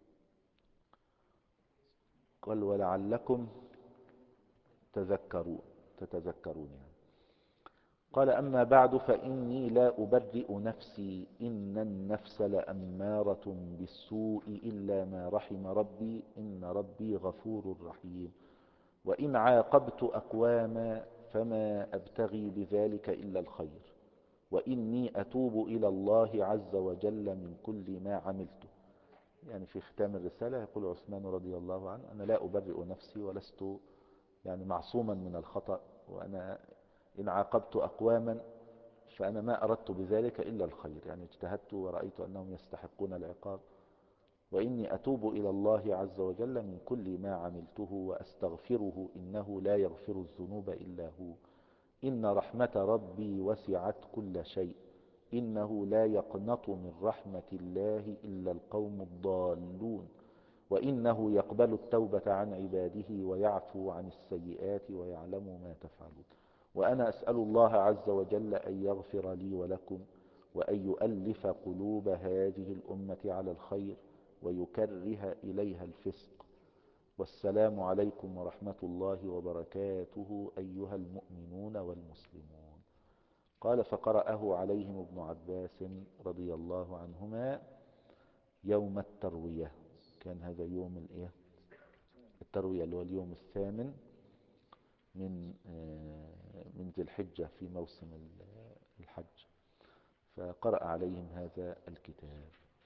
قال ولعلكم تتذكرون يعني. قال أما بعد فإني لا أبرئ نفسي إن النفس لأمارة بالسوء إلا ما رحم ربي إن ربي غفور رحيم. وإن عاقبت أقواما فما أبتغي بذلك إلا الخير وإني أتوب إلى الله عز وجل من كل ما عملته. يعني في ختام الرسالة يقول عثمان رضي الله عنه أنا لا أبرئ نفسي ولست يعني معصوما من الخطأ، وأنا إن عاقبت أقواما فأنا ما أردت بذلك إلا الخير، يعني اجتهدت ورأيت أنهم يستحقون العقاب. وإني أتوب إلى الله عز وجل من كل ما عملته وأستغفره إنه لا يغفر الذنوب إلا هو إن رحمة ربي وسعت كل شيء إنه لا يقنط من رحمة الله إلا القوم الضالون وإنه يقبل التوبة عن عباده ويعفو عن السيئات ويعلم ما تفعلون. وأنا أسأل الله عز وجل أن يغفر لي ولكم وأن يؤلف قلوب هذه الأمة على الخير ويكره إليها الفسق. والسلام عليكم ورحمة الله وبركاته أيها المؤمنون والمسلمون. قال فقرأه عليهم ابن عباس رضي الله عنهما يوم التروية. كان هذا يوم التروية اللي هو اليوم الثامن من ذي الحجة في موسم الحج. فقرأ عليهم هذا الكتاب.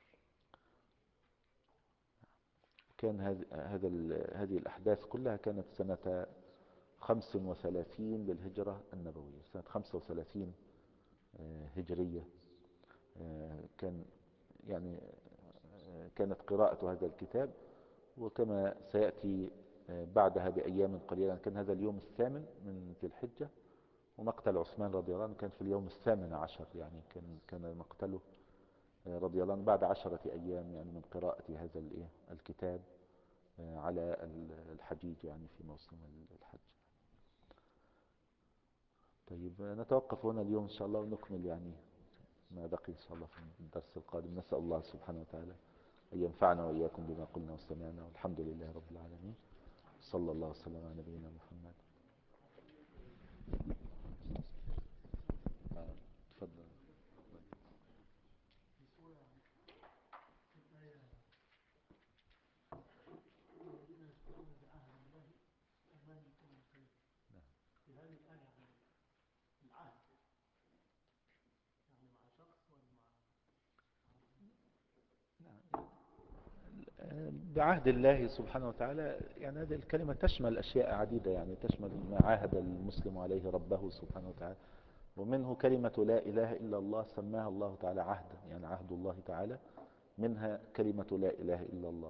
كان هذه الأحداث كلها كانت سنة 35 للهجرة النبوية، سنة 35 هجرية. كان يعني كانت قراءة هذا الكتاب، وكما سيأتي بعدها بأيام قليلة كان هذا اليوم الثامن من ذي الحجة، ومقتل عثمان رضي الله عنه كان في اليوم الثامن عشر، يعني كان مقتله رضي الله عنه بعد 10 أيام يعني من قراءة هذا الكتاب على الحجيج، يعني في موسم الحج. طيب نتوقف هنا اليوم إن شاء الله، ونكمل يعني ما بقي إن شاء الله في الدرس القادم. نسأل الله سبحانه وتعالى أن ينفعنا وإياكم بما قلنا وسمعنا، والحمد لله رب العالمين، صلى الله وسلم على نبينا محمد. تفضل. بعهد الله سبحانه وتعالى، يعني هذه الكلمة تشمل أشياء عديدة، يعني تشمل ما عاهد المسلم عليه ربه سبحانه وتعالى، ومنه كلمة لا إله إلا الله سماها الله تعالى عهدا، يعني عهد الله تعالى منها كلمة لا إله إلا الله.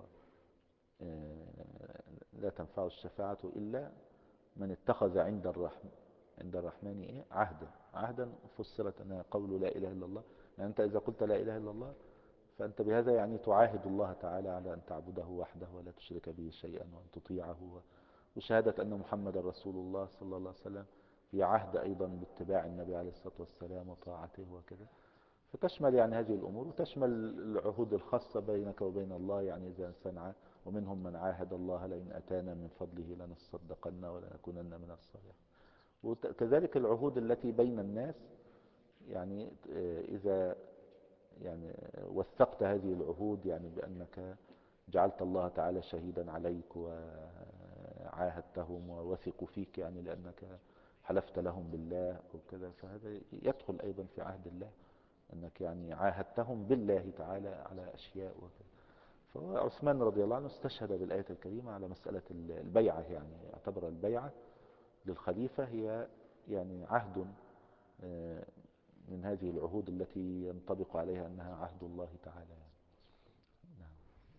لا تنفع الشفاعة إلا من اتخذ عند الرحمن عهدا. عهدا فسرت أنها قول لا إله إلا الله، يعني أنت إذا قلت لا إله إلا الله فأنت بهذا يعني تعاهد الله تعالى على أن تعبده وحده ولا تشرك به شيئا، وأن تطيعه، وشهادة أن محمد رسول الله صلى الله عليه وسلم في عهد أيضا باتباع النبي عليه الصلاة والسلام وطاعته وكذا. فتشمل يعني هذه الأمور، وتشمل العهود الخاصة بينك وبين الله، يعني إذا إنسان ومنهم من عاهد الله لئن أتانا من فضله لنصدقن ولنكونن من الصالحين. وكذلك العهود التي بين الناس، يعني إذا يعني وثقت هذه العهود، يعني بأنك جعلت الله تعالى شهيدا عليك وعاهدتهم ووثقوا فيك، يعني لأنك حلفت لهم بالله أو كذا، فهذا يدخل أيضا في عهد الله، أنك يعني عاهدتهم بالله تعالى على أشياء وكذا. فهو عثمان رضي الله عنه استشهد بالآية الكريمة على مسألة البيعة، يعني اعتبر البيعة للخليفة هي يعني عهد من هذه العهود التي ينطبق عليها أنها عهد الله تعالى يعني. نعم.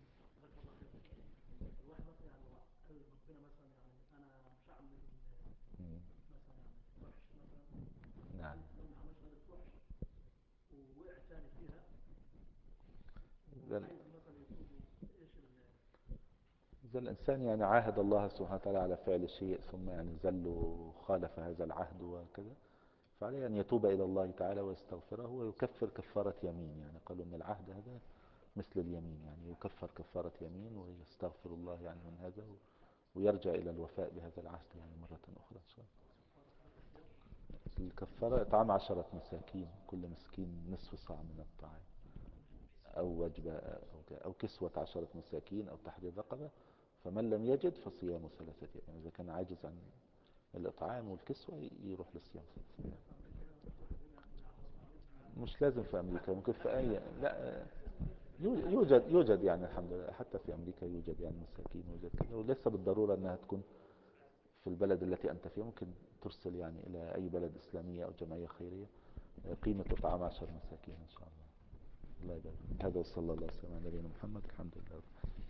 مم. نعم. إذا الإنسان يعني عاهد الله سبحانه وتعالى على فعل شيء، ثم يعني زل وخالف هذا العهد وكذا، فعليه أن يتوب إلى الله تعالى ويستغفره ويكفر كفارة يمين. يعني قالوا أن العهد هذا مثل اليمين، يعني يكفر كفارة يمين ويستغفر الله يعني من هذا، ويرجع إلى الوفاء بهذا العهد يعني مرة أخرى إن شاء الله. الكفارة إطعام 10 مساكين، كل مسكين نصف صاع من الطعام، أو وجبة أو كسوة 10 مساكين، أو تحرير رقبة. فمن لم يجد فصيام 3 أيام، إذا كان عاجز عن الإطعام والكسوة يروح للصيام 3 أيام. مش لازم في أمريكا، ممكن في أي، لا، يوجد يعني الحمد لله، حتى في أمريكا يوجد يعني مساكين، يوجد كذا، وليس بالضرورة أنها تكون في البلد التي أنت فيها، ممكن ترسل يعني إلى أي بلد إسلامية أو جمعية خيرية قيمة إطعام 10 مساكين إن شاء الله. الله يبارك. هذا وصلى الله وسلم على نبينا محمد، الحمد لله.